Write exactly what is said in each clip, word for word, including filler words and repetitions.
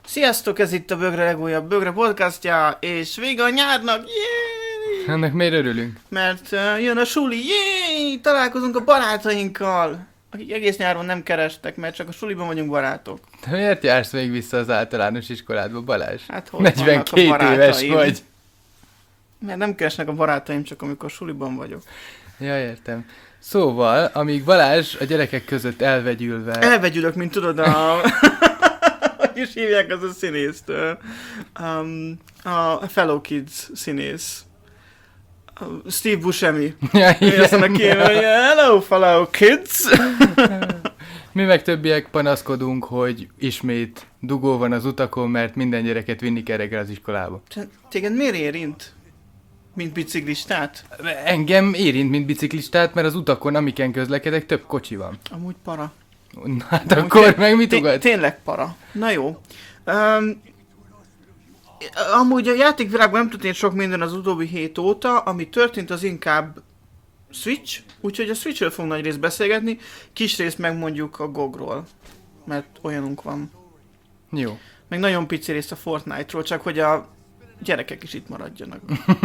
Sziasztok, ez itt a Bögre legújabb Bögre podcastja, és vége a nyárnak, jéééé! Ennek miért örülünk? Mert uh, jön a suli, jéééé! Találkozunk a barátainkkal, akik egész nyáron nem kerestek, mert csak a suliban vagyunk barátok. De miért jársz még vissza az általános iskoládba, Balázs? Hát hol negyvenkét éves vagy. Mert nem keresnek a barátaim, csak amikor suliban vagyok. Ja, értem. Szóval, amíg Balázs a gyerekek között elvegyülve... Elvegyülök, mint tudod, a... hogy is hívják az a színészt? Um, a Fellow Kids színész. Uh, Steve Buscemi. Ja, igen. Azt mondja ki, hogy hello, fellow kids! Mi meg többiek panaszkodunk, hogy ismét dugó van az utakon, mert minden gyereket vinni kell reggel az iskolába. Téged miért érint? Mint biciklistát? Engem érint, mint biciklistát, mert az utakon, amiken közlekedek, több kocsi van. Amúgy para. Na, hát Amúgy akkor té- meg mit té- ugat? Tényleg para. Na jó. Um, amúgy a játékvilágban nem történt sok minden az utóbbi hét óta, ami történt az inkább Switch, úgyhogy a Switchről fogunk nagy részt beszélgetni, kis részt megmondjuk a gé o gé-ról, mert olyanunk van. Jó. Meg nagyon pici részt a Fortnite-ról, csak hogy a gyerekek is itt maradjanak.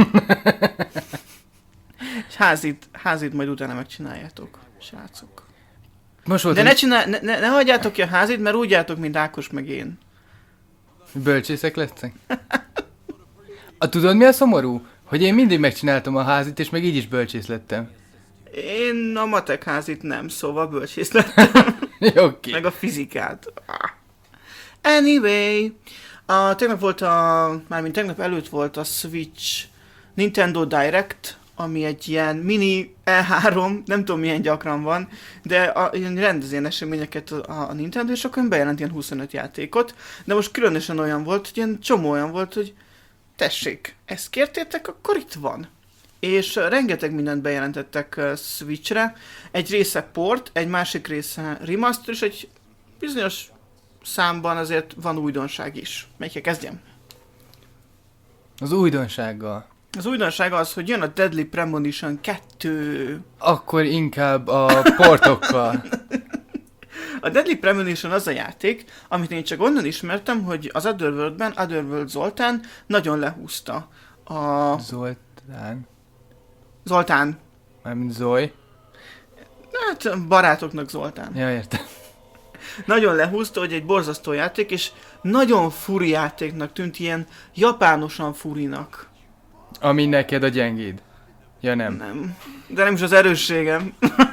És házit, házit majd utána megcsináljátok, srácok. Most volt De ne, csinál, ne, ne, ne hagyjátok ki a házit, mert úgy álltok, mint Ákos meg én. Bölcsészek lesznek? A, tudod mi a szomorú? Hogy én mindig megcsináltam a házit, és meg így is bölcsész lettem. Én a matek házit nem, szóval bölcsész lettem. Jó, oké. Meg a fizikát. Anyway, a, tegnap volt a, mármint tegnap előtt volt a Switch Nintendo Direct, ami egy ilyen mini E három, nem tudom milyen gyakran van, de a, ilyen rendez ilyen eseményeket a, a Nintendo, és akkor bejelent ilyen huszonöt játékot, de most különösen olyan volt, hogy ilyen csomó olyan volt, hogy tessék, ezt kértétek, akkor itt van. És uh, rengeteg mindent bejelentettek uh, Switchre, egy része port, egy másik része remaster, és egy bizonyos számban azért van újdonság is. Melyikkel kezdjem? Az újdonsággal. Az újdonság az, hogy jön a Deadly Premonition kettő. Akkor inkább a portokkal. A Deadly Premonition az a játék, amit én csak onnan ismertem, hogy az Otherworldben Otherworld Zoltán nagyon lehúzta. A... Zoltán. Zoltán. Mármint Zoly. Hát barátoknak Zoltán. Ja, értem. Nagyon lehúzta, hogy egy borzasztó játék, és nagyon furi játéknak tűnt, ilyen japánosan furinak. Ami neked a gyengéd. Ja, nem. Nem. De nem is az erősségem.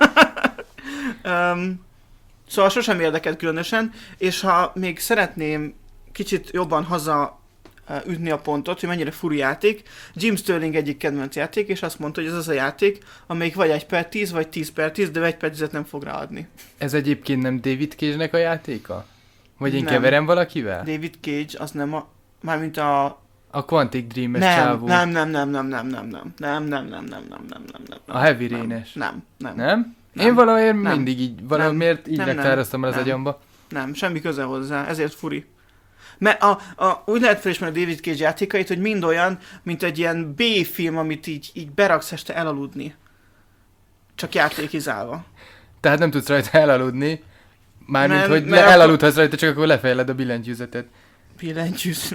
um, szóval sosem érdekelt különösen, és ha még szeretném kicsit jobban haza uh, ütni a pontot, hogy mennyire furi játék, Jim Sterling egyik kedvenc játék, és azt mondta, hogy ez az a játék, amelyik vagy egy per tíz, vagy tíz per tíz, de egy per tízet nem fog ráadni. Ez egyébként nem David Cage-nek a játéka? Vagy én Nem. keverem valakivel? David Cage, az nem a... Mármint a... A Quantic Dream-es Nem, csávó. nem, nem, nem, nem, nem, nem, nem, nem, nem, nem, nem, nem, nem, nem, nem. A Heavy Rain-es. Nem, nem, nem. Nem? Nem. Én valamiért Nem. mindig így, valamiért így Nem, nem. legtároztam el az Nem. agyamba. Nem, semmi köze hozzá, ezért furi. Mert a, a, úgy lehet felismerni a David Cage játékait, hogy mind olyan, mint egy ilyen B-film, amit így, így beraksz este elaludni. Csak játékizálva. Tehát nem tudsz rajta elaludni. Mármint, Nem, hogy mert le, akkor- elaludhatsz rajta, csak akkor lefejled a billentyűzetet. Billentyűz.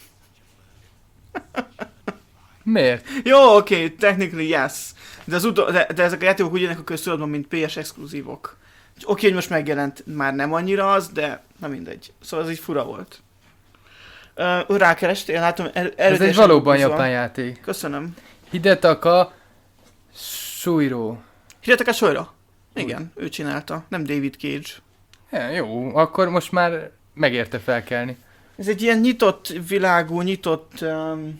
Miért? Jó, oké, okay, technically yes. De, az utol, de, de ezek a játékok úgy jönnek a köztudatban, mint pé es exkluzívok. Oké, okay, hogy most megjelent, már nem annyira az, de na mindegy. Szóval ez így fura volt. Uh, rákerestél, látom, er, Ez egy valóban japán játék. Köszönöm. Hidetaka Shuiro. Hidetaka Sojra? Igen, ő csinálta, nem David Cage. Ja, jó, akkor most már megérte felkelni. Ez egy ilyen nyitott világú, nyitott um,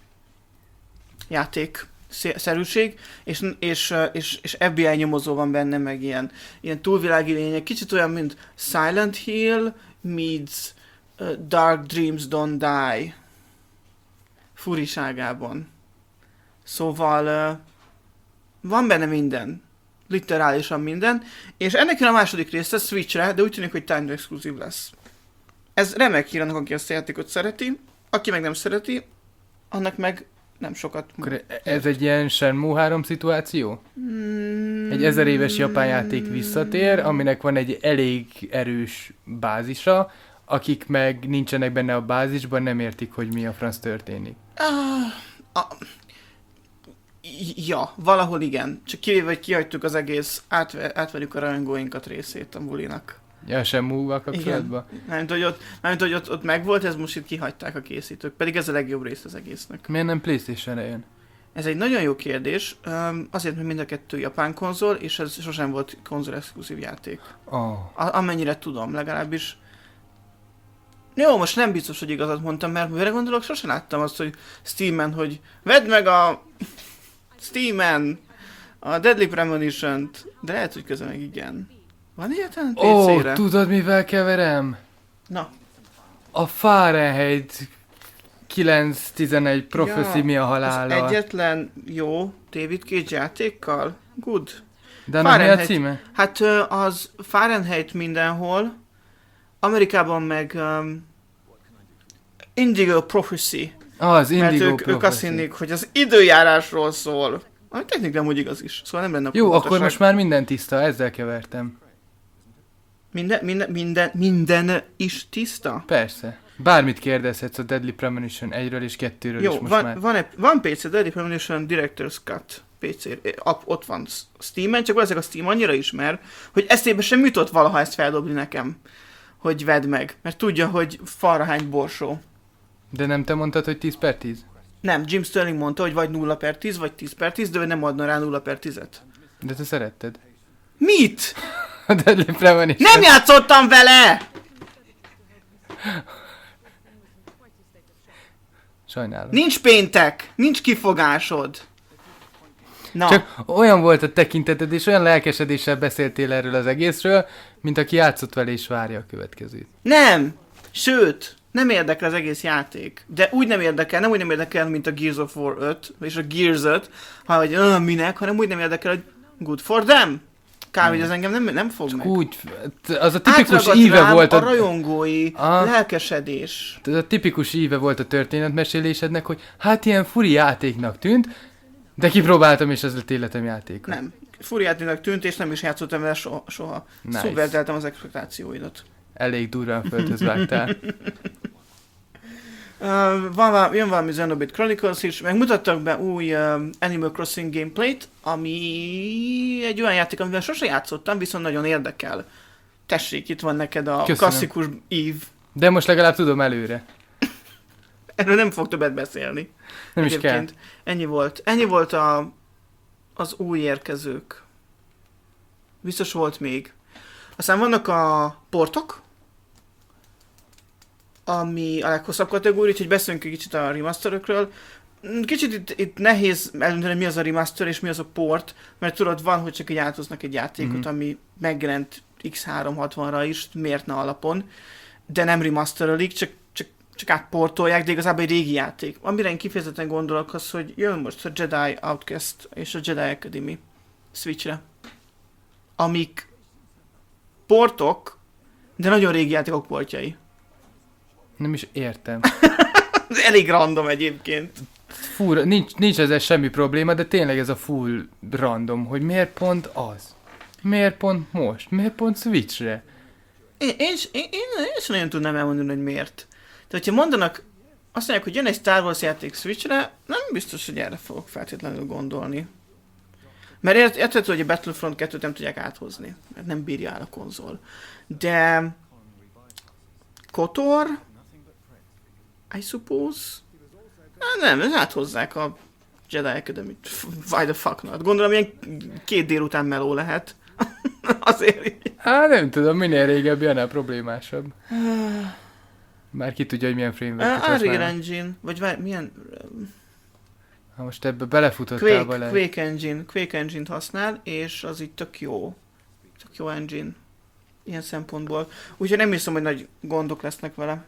játék szé- szerűség, és, és, uh, és, és ef bé i nyomozó van benne, meg ilyen, ilyen túlvilági lények. Kicsit olyan, mint Silent Hill meets uh, Dark Dreams Don't Die furiságában. Szóval uh, van benne minden. Literálisan minden. És ennek jön a második része Switchre, de úgy tűnik, hogy Time Exclusive lesz. Ez remek hír annak, aki ezt a játékot szereti. Aki meg nem szereti, annak meg nem sokat... Akkor ez egy ilyen Shenmue három szituáció? Mm, Egy ezer éves japán játék visszatér, aminek van egy elég erős bázisa, akik meg nincsenek benne a bázisban, nem értik, hogy mi a franc történik. Uh, a, ja, valahol igen. Csak kivéve, hogy kihagytuk az egész, átve, átverjük a rajongóinkat részét a bulinak. Ja, sem múlva kapcsolatban? Mármint, hogy, ott, mármint, hogy ott, ott megvolt, ez most itt kihagyták a készítők. Pedig ez a legjobb rész az egésznek. Miért nem PlayStation-re jön? Ez egy nagyon jó kérdés. Azért, mert mind a kettő japán konzol, és ez sosem volt konzol exkluzív játék. Oh. A- amennyire tudom, legalábbis. Jó, most nem biztos, hogy igazat mondtam, mert mire gondolok, sosem láttam azt, hogy Steamen, hogy vedd meg a Steamen a Deadly Premonition-t, de lehet, hogy közben meg igen. Van ilyetlen pé cére? Ó, tudod mivel keverem? Na. A Fahrenheit kilenc tizenegy Prophecy Ja, mi a az halállal. egyetlen jó David Cage játékkal? Good. De annak mi a Fahrenheit. címe? Hát ö, az Fahrenheit mindenhol, Amerikában meg um, Indigo Prophecy, Az mert Indigo ők, ők azt hinnék, hogy az időjárásról szól. Ami technikán úgy igaz is, szóval nem lenne Jó, pontosabb. akkor most már minden tiszta, ezzel kevertem. Minden, minden, minden, minden is tiszta? Persze. Bármit kérdezhetsz a Deadly Premonition egyről és kettőről Jó, is most van, már. van, egy, van pé cé, Deadly Premonition Director's Cut pé cé, ott van Steamen, csak valószínűleg a Steam annyira ismer, hogy eszébe sem jutott valaha ezt feldobni nekem, hogy vedd meg, mert tudja, hogy falra hány borsó. De nem te mondtad, hogy tíz per tíz? Nem, Jim Sterling mondta, hogy vagy nulla per tíz, vagy tíz per tíz, de ő nem adna rá nulla per tízet. De te szeretted. Mit? A Deadly Premonition. Nem játszottam vele! Sajnálom. Nincs péntek, nincs kifogásod. Na, Csak olyan volt a tekinteted, és olyan lelkesedéssel beszéltél erről az egészről, mint aki játszott vele és várja a következőt. nem! Sőt, nem érdekel az egész játék. De úgy nem érdekel, nem úgy nem érdekel, mint a Gears of War öt, és a Gears öt, ha hogy uh, minek, hanem úgy nem érdekel, hogy good for them. Kár, hogy az engem nem, nem fog meg. Úgy, az a tipikus Átragadt íve rám volt a a... rajongói a... lelkesedés. Ez a tipikus íve volt a történetmesélésednek, hogy hát ilyen furi játéknak tűnt, de kipróbáltam, és ez lett életem játéka. Nem. Furiátlinak tűnt, és nem is játszottam vele soha. soha. Nice. Szubverteltem az expektációidat. Elég durván földhöz vágtál. Uh, van, val- jön valami Xenoblade Chronicles is, meg mutattak be új uh, Animal Crossing gameplayt, ami egy olyan játék, amivel sose játszottam, viszont nagyon érdekel. Tessék, itt van neked a Köszönöm. klasszikus Eve. De most legalább tudom előre. Erről nem fog többet beszélni. Nem is kell. Egyébként ennyi volt. Ennyi volt a, az új érkezők. Biztos volt még. Aztán vannak a portok, ami a leghosszabb kategória, úgyhogy beszéljünk egy kicsit a remasterökről. Kicsit itt, itt nehéz eldönteni, mi az a remaster és mi az a port, mert tudod, van, hogy csak egy áthoznak egy játékot, Mhm. ami megjelent iksz háromszázhatvanra is, miért ne alapon, de nem remasterölik, csak, csak, csak átportolják, de igazából egy régi játék. Amire én kifejezetten gondolok az, hogy jön most a Jedi Outcast és a Jedi Academy Switchre, amik portok, de nagyon régi játékok portjai. Nem is értem. Ez elég random egyébként. Fura, nincs, nincs ezzel semmi probléma, de tényleg ez a full random, hogy miért pont az? Miért pont most? Miért pont Switchre? Én, én, is- én, én, én is nagyon tudnám elmondani, hogy miért. Tehát, hogyha mondanak, azt mondják, hogy jön egy Star Wars játék Switchre, nem biztos, hogy erre fogok feltétlenül gondolni. Mert ért- érthető, hogy a Battlefront kettőt nem tudják áthozni, mert nem bírja el a konzol. De... Kotor? I suppose? Hát nem, ez áthozzák a Jedi Academy-t. Why the fuck not? Gondolom, ilyen két délután meló lehet. Azért így. Hát nem tudom, minél régebb, annál problémásabb. Már ki tudja, hogy milyen framework-et Uh, Unreal használ. Engine, vagy vár, milyen... Ha most ebbe belefutottál Quake, bele. Quake Engine, Quake Engine-t használ, és az így tök jó. Tök jó engine. Ilyen szempontból. Úgyhogy nem hiszem, hogy nagy gondok lesznek vele.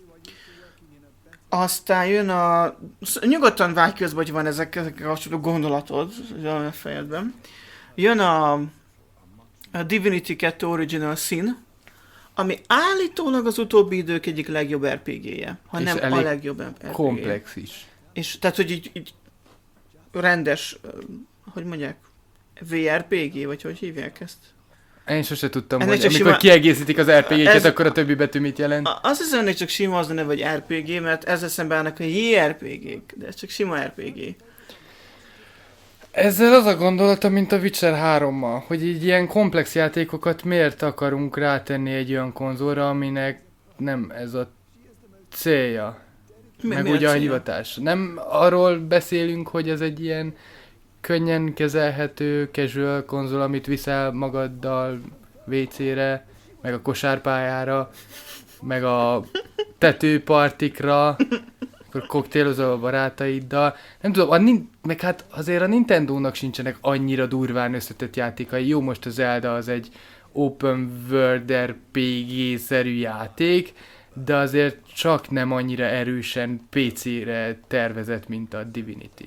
Aztán jön a... sz- Nyugodtan vágy közben, hogy van ezek, ezekkel kapcsolatban gondolatod a fejedben. Jön a, a Divinity kettő Original Sin, ami állítólag az utóbbi idők egyik legjobb er pé gé-je, ha És nem a elég legjobb er pé gé-je. Komplex is. És tehát, hogy így, így rendes, ö, hogy mondják, vé er pé gé, vagy hogy hívják ezt? Én sose tudtam, Ennek hogy csak amikor sima- kiegészítik az er pé gé-ket, Ez- akkor a többi betű mit jelent. A- Azt hiszem, hogy csak sima az a neve, hogy er pé gé, mert ezzel szemben állnak a jé er pé gék, de ez csak sima er pé gé. Ezzel az a gondolata, mint a Witcher hárommal, hogy így ilyen komplex játékokat miért akarunk rátenni egy olyan konzolra, aminek nem ez a célja. Mi- meg mi a ugye a célja? hivatás. Nem arról beszélünk, hogy ez egy ilyen könnyen kezelhető casual konzol, amit viszel magaddal vé cére, meg a kosárpályára, meg a tetőpartikra, akkor koktélozol a barátaiddal. Nem tudom, a nin- meg hát azért a Nintendónak sincsenek annyira durván összetett játékai. Jó, most a Zelda az egy open world er pé gé-szerű játék, de azért csak nem annyira erősen pé cére tervezett, mint a Divinity.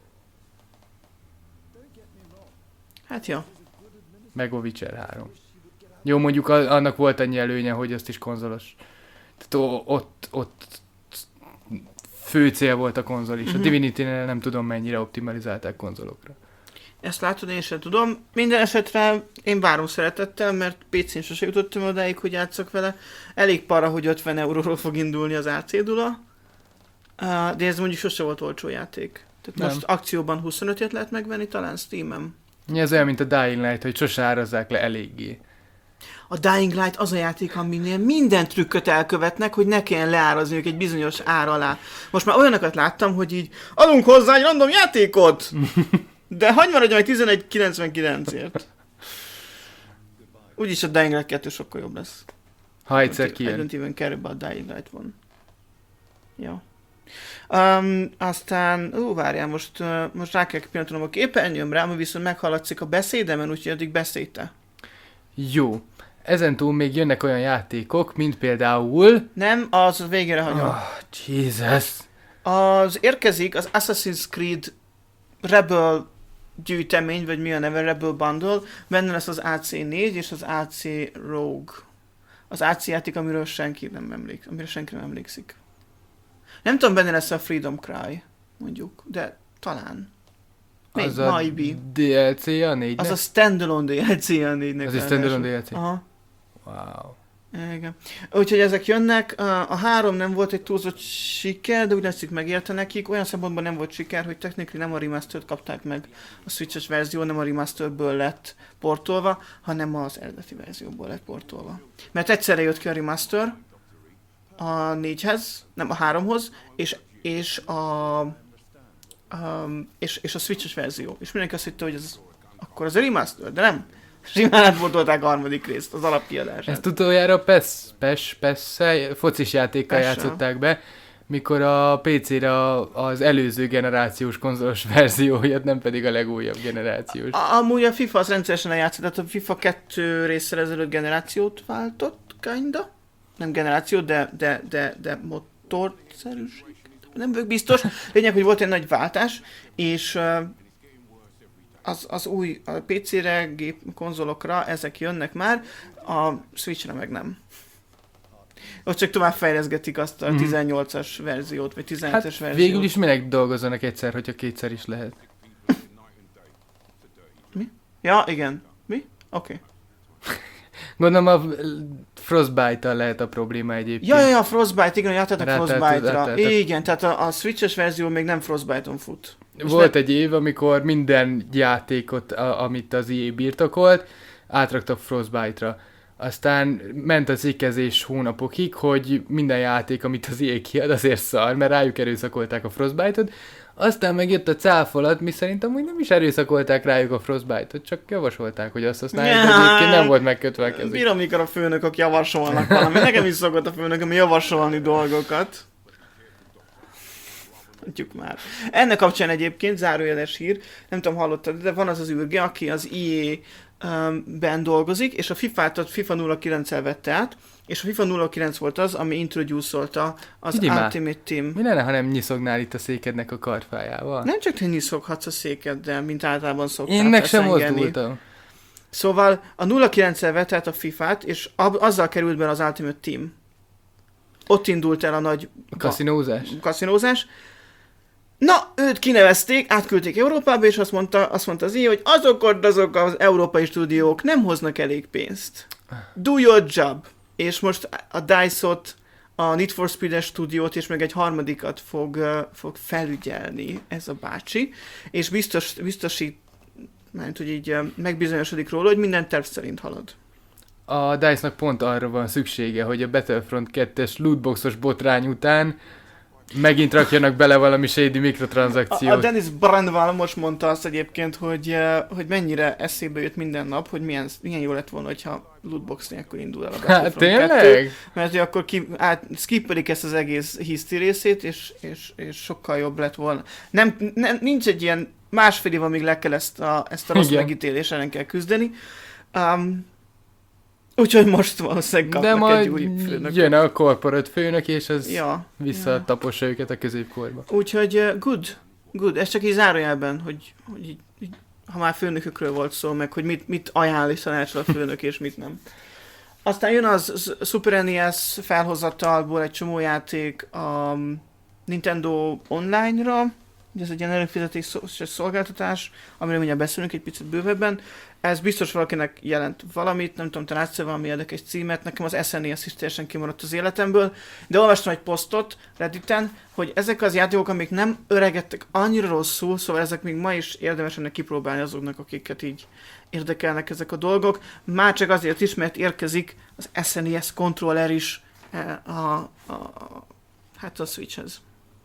Hát jó. Meg a Witcher három. Jó, mondjuk a- annak volt annyi előnye, hogy azt is konzolos. Tehát o- ott, ott fő cél volt a konzol is. Mhm. A Divinity-nél nem tudom mennyire optimalizálták konzolokra. Ezt látod, én sem tudom. Minden esetre én várom szeretettel, mert pé cén sose jutottam odáig, hogy játszok vele. Elég para, hogy ötven euróról fog indulni az á cé dula. Uh, de ez mondjuk sose volt olcsó játék. Tehát Nem. most akcióban huszonötért lehet megvenni, talán Steam-en. Ez olyan, mint a Dying Light, hogy sose árazzák le eléggé. A Dying Light az a játék, aminél minden trükköt elkövetnek, hogy ne kelljen leárazniuk egy bizonyos ár alá. Most már olyanokat láttam, hogy így adunk hozzá egy random játékot! De hagyj maradjon meg tizenegy kilencvenkilencért. Úgyis a Dying Light kettő sokkal jobb lesz. Ha egyszer I kijön. don't even care about Dying Light one. Jó. Um, aztán, ó, várjál, most, uh, most rá kell pillantanom a képernyőm rám, viszont meghaladszik a beszédemen, úgyhogy addig beszélj te. Jó. Ezen túl még jönnek olyan játékok, mint például... Nem, az végére hagyom. Oh, Jesus. Az érkezik az Assassin's Creed Rebel gyűjtemény, vagy mi a neve, Rebel Bundle, benne lesz az á cé négy és az á cé Rogue. Az á cé játék, amiről senki nem emlékszik, amire senki nem emlékszik. Nem tudom, benne lesz a Freedom Cry, mondjuk, de talán. Még, Az a maybe. dé el cé a négynek? Az a standalone dé el cé a négynek. Az egy standalone dé el cé? Aha. Wow. Igen. Úgyhogy ezek jönnek, a, a három nem volt egy túlzott siker, de úgy látszik megérte nekik. Olyan szempontból nem volt siker, hogy technikli nem a remastered kapták meg. A Switches verzió nem a remasterből lett portolva, hanem az eredeti verzióból lett portolva. Mert egyszerre jött ki a remaster a négyhez, nem a háromhoz, és, és a um, és, és a Switches verzió. És mindenki azt hitte, hogy ez akkor az a remaster, de nem. Simán átboltolták a harmadik részt, az alapkiadását. Ezt utoljára PES, PES, PES, focis játékkal PES-sel. játszották be, mikor a pé cére a- az előző generációs konzolos verzió jött, nem pedig a legújabb generációs. A- Amúgy a FIFA az rendszeresen eljátszott, tehát a FIFA kettő résszel ezelőtt generációt váltott, kinda. Nem generációt, de, de, de, de motorszerűség. Nem vagyok biztos. Lényeg, hogy volt egy nagy váltás, és uh, az, az új a pé cére, gép, konzolokra ezek jönnek már, a Switchre meg nem. Ott csak tovább fejleszgetik azt a Mhm. tizennyolcas verziót, vagy tizenhetes Hát verziót. végül is minek dolgozzanak egyszer, hogyha kétszer is lehet. Ja, igen. Mi? Oké. Okay. Gondolom a Frostbite-tal lehet a probléma egyébként. Ja, ja, ja, Frostbite, igen, jártatok Rátállt- Frostbite-ra. rátáltak. Igen, tehát a, a Switches verzió még nem Frostbite-on fut. És Volt ne- egy év, amikor minden játékot, a, amit az i á birtokolt, átraktak Frostbite-ra. Aztán ment a cikkezés hónapokig, hogy minden játék, amit az i á kiad, azért szar, mert rájuk erőszakolták a Frostbite-ot. Aztán megjött a cáfolat, mi szerintem úgy nem is erőszakolták rájuk a Frostbite-ot, csak javasolták, hogy azt használják, de egyébként nem volt megkötve a kezük. Bírom, mikor a főnökök javasolnak valami. Nekem is szokott a főnököm javasolni dolgokat. Tudjuk már. Ennek kapcsán egyébként zárójeles hír, nem tudom, hallottad, de van az az űrge, aki az i á-ben dolgozik, és a FIFA-t a FIFA nulla kilenccel vette át, és a FIFA nulla kilenc volt az, ami introduce-olta az Figyelj már. Ultimate Team. Mi lenne, ha nem nyiszognál itt a székednek a karfájával? Nem csak te nyiszoghatsz a székeddel, mint általában szoktál Én meg sem feszengeni. mozdultam. Szóval a nulla kilenccel vette át a FIFA-t, és ab- azzal került be az Ultimate Team. Ott indult el a nagy A kaszinózás? kaszinózás. Na, őt kinevezték, átküldték Európába, és azt mondta, azt mondta az í á, hogy azok ott azok az európai stúdiók nem hoznak elég pénzt. Do your job. És most a DICE-ot, a Need for Speed-es stúdiót, és meg egy harmadikat fog, uh, fog felügyelni ez a bácsi, és biztos, biztosít, mert hogy így uh, megbizonyosodik róla, hogy minden terv szerint halad. A DICE-nak pont arra van szüksége, hogy a Battlefront kettes lootboxos botrány után megint rakjanak bele valami shady mikrotranszakciót. A, a Dennis Brandval most mondta azt egyébként, hogy, uh, hogy mennyire eszébe jött minden nap, hogy milyen, milyen jó lett volna, hogyha lootbox nélkül indul el a Battlefront Hát tényleg? kettő, mert hogy akkor ki, át, skippelik ezt az egész history részét, és, és, és sokkal jobb lett volna. Nem, nem, nincs egy ilyen másfél év, amíg le kell ezt a, ezt a rossz Igen. megítélés ellen kell küzdeni. Um, úgyhogy most valószínűleg kapnak De majd egy új főnököt. jön a corporate főnök, és ez Ja, visszatapossa őket a középkorba. úgyhogy uh, good, good. Ez csak így zárójelben, hogy, hogy így, így, ha már főnökökről volt szó, meg hogy mit, mit ajánl és tanácsol a főnök, és mit nem. Aztán jön az Super en e es felhozatalból egy csomó játék a Nintendo Online-ra, ugye ez egy ilyen előfizetés szolgáltatás, amiről mindjárt beszélünk egy picit bővebben. Ez biztos valakinek jelent valamit, nem tudom, te látsz valami érdekes címet, nekem az es en e es is teljesen kimaradt az életemből, de olvastam egy posztot Redditen, hogy ezek az játékok, amik nem öregedtek annyira rosszul, szóval ezek még ma is érdemes ennek kipróbálni azoknak, akiket így érdekelnek ezek a dolgok. Már csak azért is, mert érkezik az es en e es controller is a, a, a, hát a Switchhez.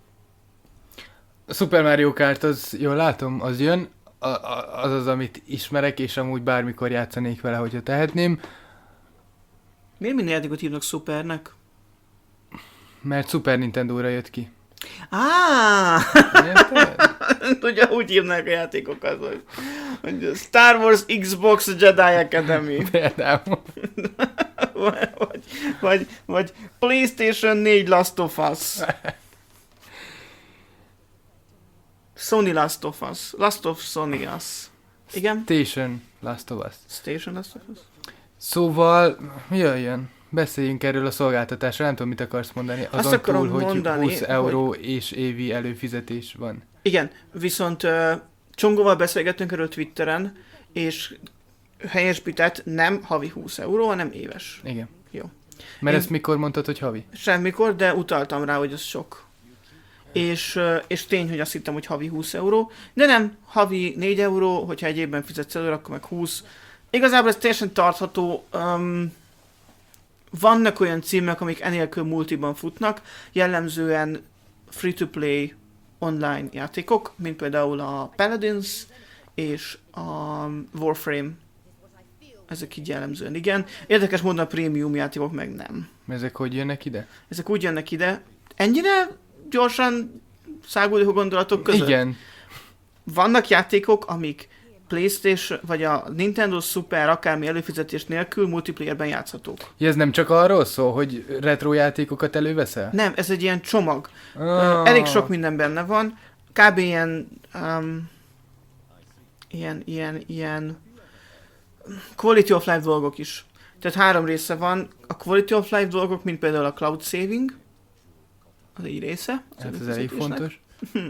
A Super Mario Kart, az jól látom, az jön, a, a, az az, amit ismerek, és amúgy bármikor játszanék vele, hogyha tehetném. Miért minden játékot hívnak Supernek? Mert Super Nintendo-ra jött ki. Ah! Érted? Tudja, úgy hívnak a játékokat, hogy, hogy Star Wars Xbox Jedi Academy. Például. vagy, vagy, vagy PlayStation négy Last of Us. Sony Last of Us. Last of Sony Us. Igen? Station Last of Us. Station Last of Us? Szóval, jöjjön. Beszéljünk erről a szolgáltatásról, nem tudom, mit akarsz mondani. Azon Azt akarom túl, hogy mondani, húsz euró hogy... és évi előfizetés van. Igen, viszont uh, Csongóval beszélgettünk erről Twitteren, és helyesbített nem havi húsz euró, hanem éves. Igen. Jó. Mert Én- ezt mikor mondtad, hogy havi? Semmikor, de utaltam rá, hogy ez sok. És, uh, és tény, hogy azt hittem, hogy havi húsz euró, de nem, havi négy euró, hogyha egy évben fizetsz előre, akkor meg húsz. Igazából ez teljesen tartható. Um, vannak olyan címek, amik enélkül multiban futnak, jellemzően free-to-play online játékok, mint például a Paladins és a Warframe. Ezek így jellemzően igen. Érdekes módon a prémium játékok meg nem. Ezek hogy jönnek ide? Ezek úgy jönnek ide. Ennyire gyorsan száguldó a gondolatok között? Igen. Vannak játékok, amik PlayStation, vagy a Nintendo Super akármi előfizetés nélkül multiplayerben játszhatók. Ja, ez nem csak arról szól, hogy retro játékokat előveszel? Nem, ez egy ilyen csomag. Ah. Elég sok minden benne van. Kb. ilyen, um, ilyen, ilyen, ilyen quality of life dolgok is. Tehát három része van. A quality of life dolgok, mint például a cloud saving, az egy része. az Hát ez elég előfizetésnek. fontos.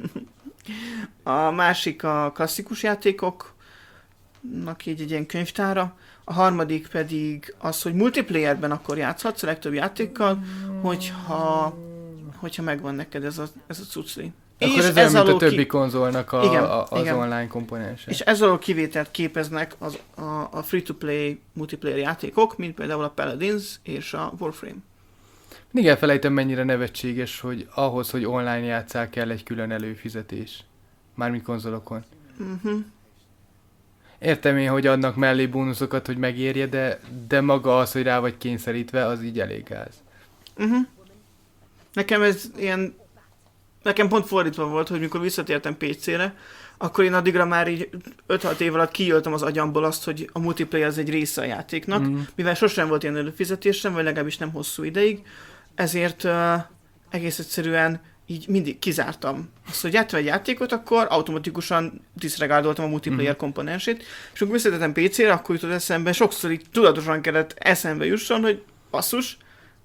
A másik a klasszikus játékoknak így egy ilyen könyvtára. A harmadik pedig az, hogy multiplayerben akkor játszhatsz a legtöbb játékkal, hogyha, hogyha megvan neked ez a, ez a cucli. Akkor És ez olyan, mint a alól többi ki- konzolnak a, Igen, a, az igen. online komponense. És ez alól kivételt képeznek az, a, a free-to-play multiplayer játékok, mint például a Paladins és a Warframe. Mindig elfelejtem, mennyire nevetséges, hogy ahhoz, hogy online játsszál, kell egy külön előfizetés. Mármint konzolokon. Uh-huh. Értem én, hogy adnak mellé bónuszokat, hogy megérje, de, de maga az, hogy rá vagy kényszerítve, az így elég gáz. Uh-huh. Nekem ez ilyen... Nekem pont fordítva volt, hogy mikor visszatértem pé cére, akkor én addigra már így öt-hat év alatt kiöltem az agyamból azt, hogy a multiplayer az egy része a játéknak, Mm. mivel sosem volt ilyen előfizetésem, vagy legalábbis nem hosszú ideig, ezért uh, egész egyszerűen így mindig kizártam. Azt, hogy játszom egy játékot, akkor automatikusan diszregádoltam a multiplayer Mhm. komponensét, és amikor visszatértem pé cére, akkor jutott eszembe, sokszor így tudatosan kellett eszembe jusson, hogy basszus,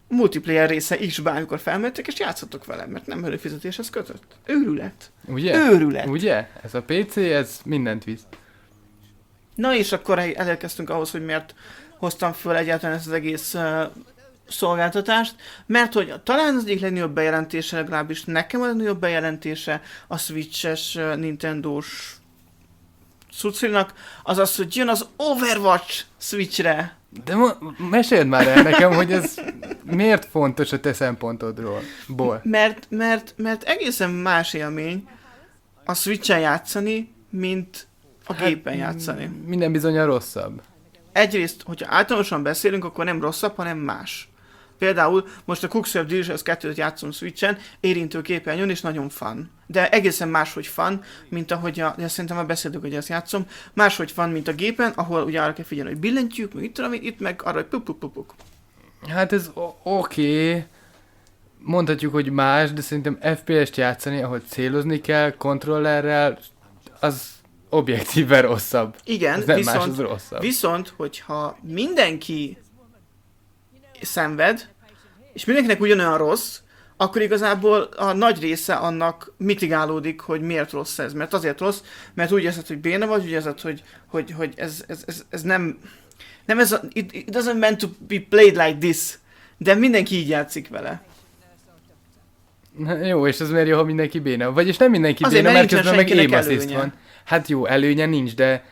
multiplayer része is bármikor felmertek, és játszottok vele, mert nem előfizetéshez kötött. Őrület. Ugye? Őrület. Ugye? Ez a pé cé, ez mindent visz. Na és akkor elérkeztünk ahhoz, hogy miért hoztam föl egyáltalán ezt az egész uh, szolgáltatást, mert hogy talán az egyik legnagyobb bejelentése, legalábbis nekem a legnagyobb bejelentése a Switch-es uh, Nintendo-s cuccinak, az az, hogy jön az Overwatch Switchre. De ma, meséld már el nekem, hogy ez miért fontos a te szempontodról? Ból. Mert, mert, mert egészen más élmény a Switchen játszani, mint a Hát, gépen játszani. Minden bizonyan rosszabb. Egyrészt, hogyha általánosan beszélünk, akkor nem rosszabb, hanem más. Például most a Quicksilver Delicious kettőt játszom Switchen, érintő képernyőn, és nagyon fun. De egészen máshogy fun, mint ahogy a, de szerintem már beszéltük, hogy ezt játszom, máshogy fun, mint a gépen, ahol ugye arra kell figyelni, hogy billentyűk, meg itt tudom, itt meg arra, hogy puk puk puk puk. Hát ez oké. Okay. Mondhatjuk, hogy más, de szerintem ef pé est játszani, ahol célozni kell, kontrollerrel, az objektíven rosszabb. Igen, ez nem viszont, más, az rosszabb. viszont, hogyha mindenki szenved, és mindenkinek ugyanolyan rossz, akkor igazából a nagy része annak mitigálódik, hogy miért rossz ez. Mert azért rossz, mert úgy érzed, hogy béna vagy, úgy érzed, hogy, hogy, hogy ez, ez, ez, ez nem... Nem ez a, it, it doesn't meant to be played like this. De mindenki így játszik vele. Na, jó, és ez miért jó, ha mindenki béna? Vagyis nem mindenki Azért, béna, mert mert közben meg nincsen aim senkinek assist előnye. van. Hát jó, előnye nincs, de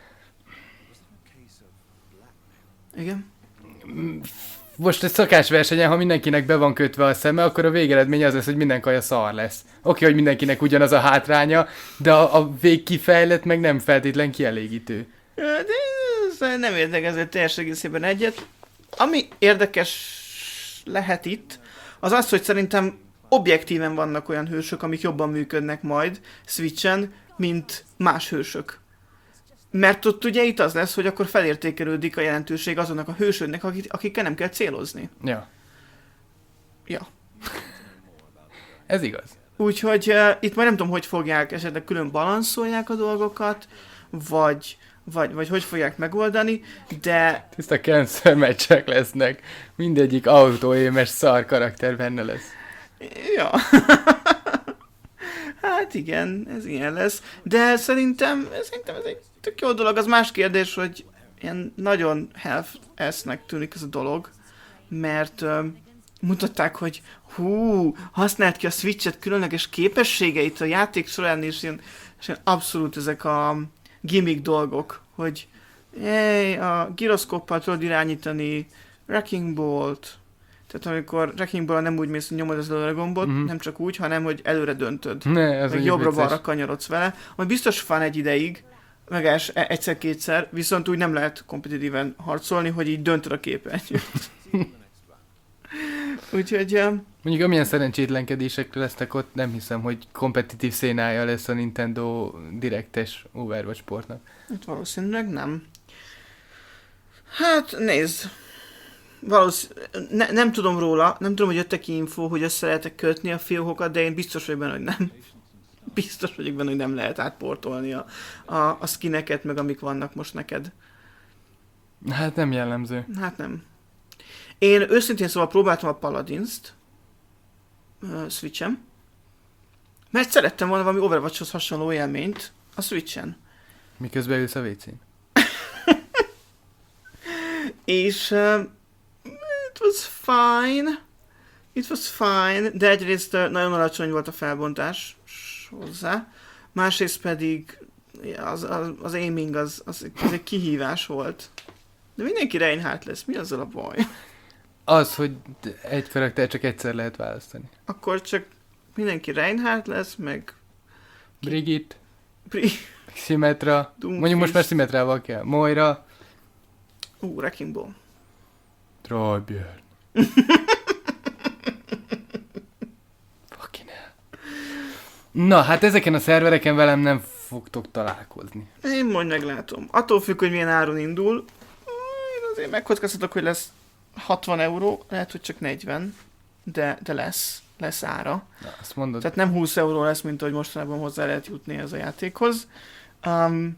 Igen. most egy szakásversenyen, ha mindenkinek be van kötve a szeme, akkor a végeredmény az lesz, hogy minden kaja szar lesz. Oké, hogy mindenkinek ugyanaz a hátránya, de a, a végkifejlett meg nem feltétlen kielégítő. De ez nem értek ezért teljes egészében egyet. Ami érdekes lehet itt, az az, hogy szerintem objektíven vannak olyan hősök, amik jobban működnek majd Switchen, mint más hősök. Mert ott ugye itt az lesz, hogy akkor felértékelődik a jelentőség azonnak a hősöknek, akik, akikkel nem kell célozni. Ja. Ja. Ez igaz. Úgyhogy uh, itt már nem tudom, hogy fogják, esetleg külön balanszolják a dolgokat, vagy, vagy, vagy hogy fogják megoldani, de... Tiszta cancel meccsek lesznek. Mindegyik autóémes szar karakter benne lesz. Ja. Hát igen, ez ilyen lesz. De szerintem, szerintem ez egy tök jó dolog. Az más kérdés, hogy ilyen nagyon health-esznek tűnik ez a dolog, mert uh, mutatták, hogy hú, használt ki a Switch-et különleges képességeit a játék során, és ilyen, és ilyen abszolút ezek a gimmick dolgok, hogy jaj, a gyroszkóppal tudod irányítani, Wrecking Bolt, tehát amikor Wrecking Ball nem úgy mész, hogy nyomod az előre gombot, Mhm. nem csak úgy, hanem hogy előre döntöd. Ne, ez Meg egy jobbra-balra kanyarodsz vele, ami biztos fan egy ideig, meg els, e- egyszer-kétszer, viszont úgy nem lehet kompetitíven harcolni, hogy így döntöd a képernyőt. Úgyhogy... Uh, Mondjuk amilyen szerencsétlenkedések lesznek ott, nem hiszem, hogy kompetitív szénája lesz a Nintendo Directes Overwatch sportnak. hát valószínűleg nem. Hát nézd, valószínűleg, ne, nem tudom róla, nem tudom, hogy jöttek ki info, hogy össze lehetek kötni a fiókokat, de én biztos vagyok benne, hogy nem. Biztos vagyok benne, hogy nem lehet átportolni a, a, a skineket, meg amik vannak most neked. Hát nem jellemző. Hát nem. Én őszintén szóval próbáltam a Paladins-t uh, Switchen, mert szerettem volna valami Overwatchhoz hasonló élményt a Switchen. Miközben ülsz a vécén. És uh, it was fine. It was fine, de egyrészt uh, nagyon alacsony volt a felbontás hozzá, másrészt pedig az, az, az aiming az, az, az egy kihívás volt. De mindenki Reinhardt lesz, mi azzal a baj? Az, hogy egy karakter csak egyszer lehet választani. Akkor csak mindenki Reinhardt lesz, meg... Brigitte, Pri... Symmetra, Doomfist. mondjuk most már Symmetrával kell. Moira, Ú, uh, Wrecking Ball. Trojbjörn. Fucking hell. Na, hát ezeken a szervereken velem nem fogtok találkozni. Én majd meglátom. Attól függ, hogy milyen áron indul. Én azért megkockáztatok, hogy lesz hatvan euró, lehet, hogy csak negyven, de, de lesz. Lesz ára. Na, azt mondod. Tehát nem húsz euró lesz, mint ahogy mostanában hozzá lehet jutni ez a játékhoz. Um,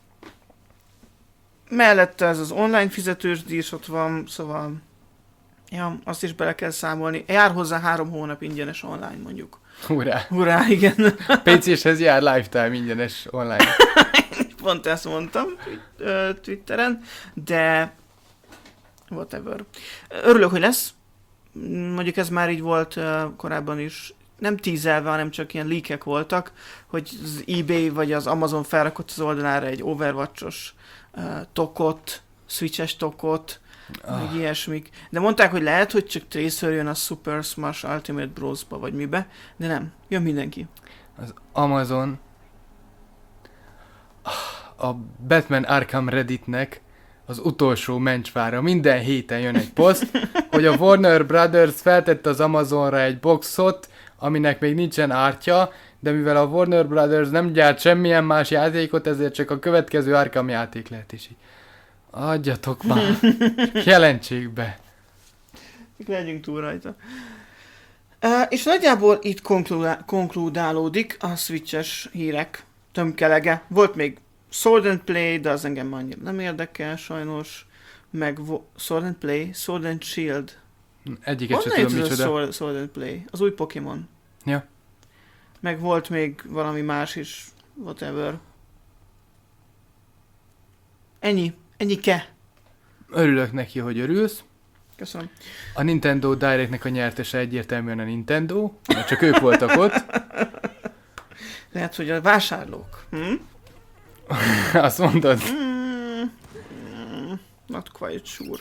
mellette ez az online fizetős díj is ott van, szóval Ja, azt is bele kell számolni. Jár hozzá három hónap ingyenes online, mondjuk. Hurrá! Hurrá, igen. pé céshez jár lifetime ingyenes online. Pont ezt mondtam Twitteren, de whatever. Örülök, hogy lesz. Mondjuk ez már így volt korábban is. Nem tízelve, hanem csak ilyen leakek voltak, hogy az eBay vagy az Amazon felrakott az oldalára egy Overwatch-os tokot, Switch-es tokot, Ah. meg ilyesmik. De mondták, hogy lehet, hogy csak Tracer jön a Super Smash Ultimate Bros-ba, vagy mibe, de nem. Jön mindenki. Az Amazon a Batman Arkham Redditnek az utolsó mencsvára. Minden héten jön egy poszt, hogy a Warner Brothers feltette az Amazonra egy boxot, aminek még nincsen ártya, de mivel a Warner Brothers nem gyárt semmilyen más játékot, ezért csak a következő Arkham játék lehet is így. Adjatok már! Jelentsék be! Legyünk túl rajta. Uh, és nagyjából itt konkludá- konkludálódik a Switch-es hírek tömkelege. Volt még Sword and Play, de az engem annyira nem érdekel sajnos. Meg vo- Sword and Play, Sword and Shield. Egyiket sem Honnan tudom jött ez a micsoda. Sword, Sword and Play? Az új Pokémon. Ja. Meg volt még valami más is, whatever. Ennyi. Ennyike. Örülök neki, hogy örülsz. Köszönöm. A Nintendo Directnek a nyertese egyértelműen a Nintendo, mert csak ők voltak ott. Lehet, hogy a vásárlók. Hm? Azt mondod. Mm, mm, not quite sure.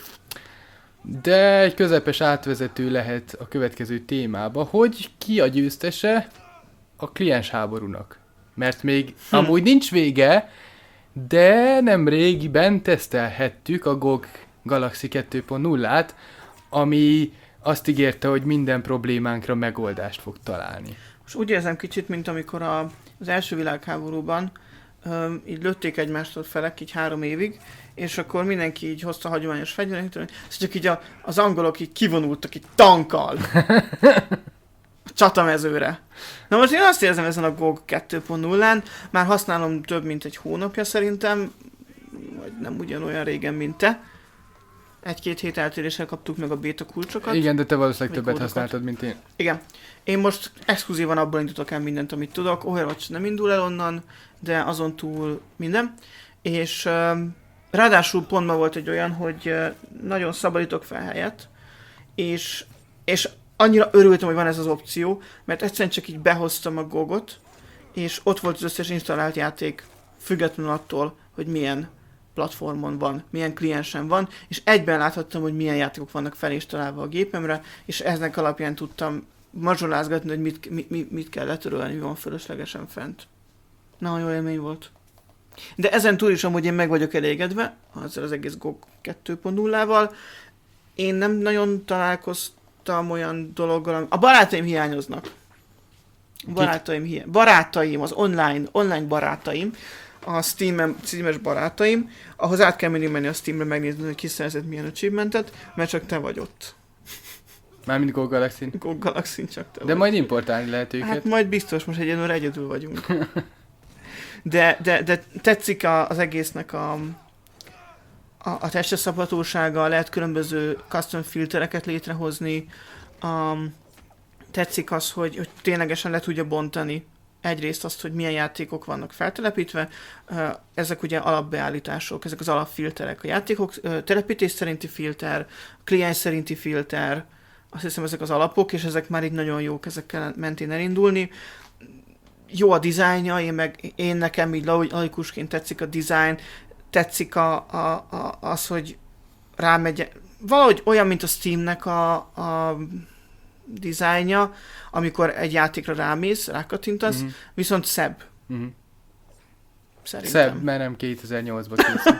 De egy közepes átvezető lehet a következő témába, hogy ki a győztese a kliens háborúnak. Mert még hm. amúgy nincs vége, de nem régiben tesztelhettük a gé o gé Galaxy kettő pont nullát, ami azt ígérte, hogy minden problémánkra megoldást fog találni. Most úgy érzem kicsit, mint amikor a, az első világháborúban öm, így lőtték egymást a felek, így három évig, és akkor mindenki így hozta hagyományos fegyvereket, és csak így a, az angolok így kivonultak így tankkal a csatamezőre. Na most én azt érzem ezen a gé o gé kettő pont nullán, már használom több mint egy hónapja szerintem, vagy nem ugyanolyan régen, mint te. Egy-két hét eltéréssel kaptuk meg a béta kulcsokat. Igen, de te valószínűleg Még többet kódokat. használtad, mint én. Igen. Én most exkluzívan abból indítok el mindent, amit tudok. Overwatch nem indul el onnan, de azon túl minden. És um, ráadásul pont ma volt egy olyan, hogy uh, nagyon szabadítok fel helyet, és, és annyira örültem, hogy van ez az opció, mert egyszerűen csak így behoztam a gé o gé-ot, és ott volt az összes installált játék, függetlenül attól, hogy milyen platformon van, milyen kliensen van, és egyben láthattam, hogy milyen játékok vannak felinstallálva a gépemre, és eznek alapján tudtam mazsolázgatni, hogy mit, mit, mit, mit kell letörölni, mi van fölöslegesen fent. Nagyon jó élmény volt. De ezen túl is amúgy én meg vagyok elégedve, ezzel az egész gé o gé kettő pont nullával. Én nem nagyon találkoztam olyan dologgal, ami... a barátaim hiányoznak. A barátaim hiány... Barátaim, az online, online barátaim, a Steam-en, Steam-es barátaim, ahhoz át kell mindig menni a Steamre megnézni, hogy ki szerzett milyen achievementet, mert csak te vagy ott. Mármint gé o gé Galaxy. gé o gé Galaxy csak te De vagy. majd importálni lehet őket. Hát majd biztos, most egyenlőre egyedül vagyunk. De, de, de tetszik a, az egésznek a, a, a testes szabhatósága, lehet különböző custom filtereket létrehozni, um, tetszik az, hogy, hogy ténylegesen le tudja bontani egyrészt azt, hogy milyen játékok vannak feltelepítve, ezek ugye alapbeállítások, ezek az alapfilterek, a játékok telepítés szerinti filter, kliens szerinti filter, azt hiszem ezek az alapok, és ezek már így nagyon jók, ezekkel mentén elindulni. Jó a dizájnja, én meg, én nekem így laikusként tetszik a dizájn, tetszik a, a, a, az, hogy rámegy, valahogy olyan, mint a Steamnek a, a dizájnja, amikor egy játékra rámész, rákattintasz, mm-hmm. viszont szebb. Mm-hmm. Szerintem. Szebb, mert nem kétezer-nyolcban készült.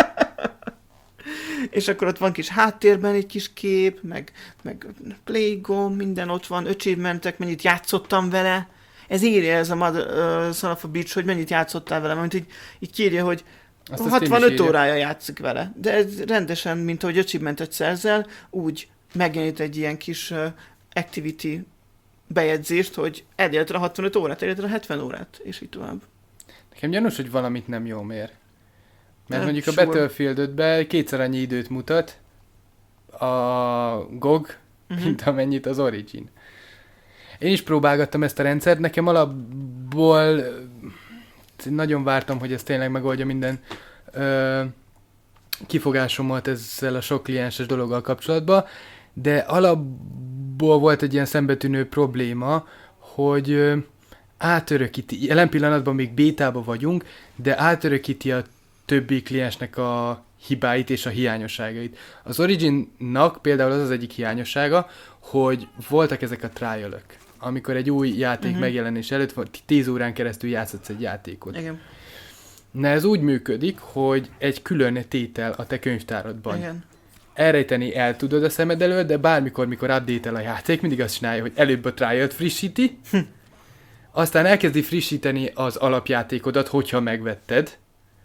És akkor ott van kis háttérben egy kis kép, meg, meg play gomb, minden ott van, achievementek, mennyit játszottam vele. Ez írja ez a Mother, uh, Son of a Bitch, hogy mennyit játszottál vele, mert így, így kírja, hogy azt hatvanöt órája játszik vele. De ez rendesen, mint ahogy achievementet szerzel, úgy megjelenít egy ilyen kis uh, activity bejegyzést, hogy elérte a hatvanöt órát, elérte a hetven órát, és így tovább. Nekem gyanús, hogy valamit nem jól mér. Mert Nem, mondjuk sure. a Battlefield ötben kétszer annyi időt mutat, a gé o gé, uh-huh. mint amennyit az Origin. Én is próbálgattam ezt a rendszert, nekem alapból nagyon vártam, hogy ez tényleg megoldja minden ö, kifogásomat ezzel a sok klienses dologgal kapcsolatban, de alapból volt egy ilyen szembetűnő probléma, hogy ö, átörökíti, jelen pillanatban még bétában vagyunk, de átörökíti a többi kliensnek a hibáit és a hiányosságait. Az Originnak például az az egyik hiányossága, hogy voltak ezek a trial-ök, amikor egy új játék uh-huh. megjelenés előtt tíz órán keresztül játszhatsz egy játékot. Igen. Na ez úgy működik, hogy egy külön tétel a te könyvtárodban. Igen. Elrejteni el tudod a szemed elől, de bármikor, mikor update-el a játék, mindig azt csinálja, hogy előbb a trial-t frissíti, hm. aztán elkezdi frissíteni az alapjátékodat, hogyha megvetted.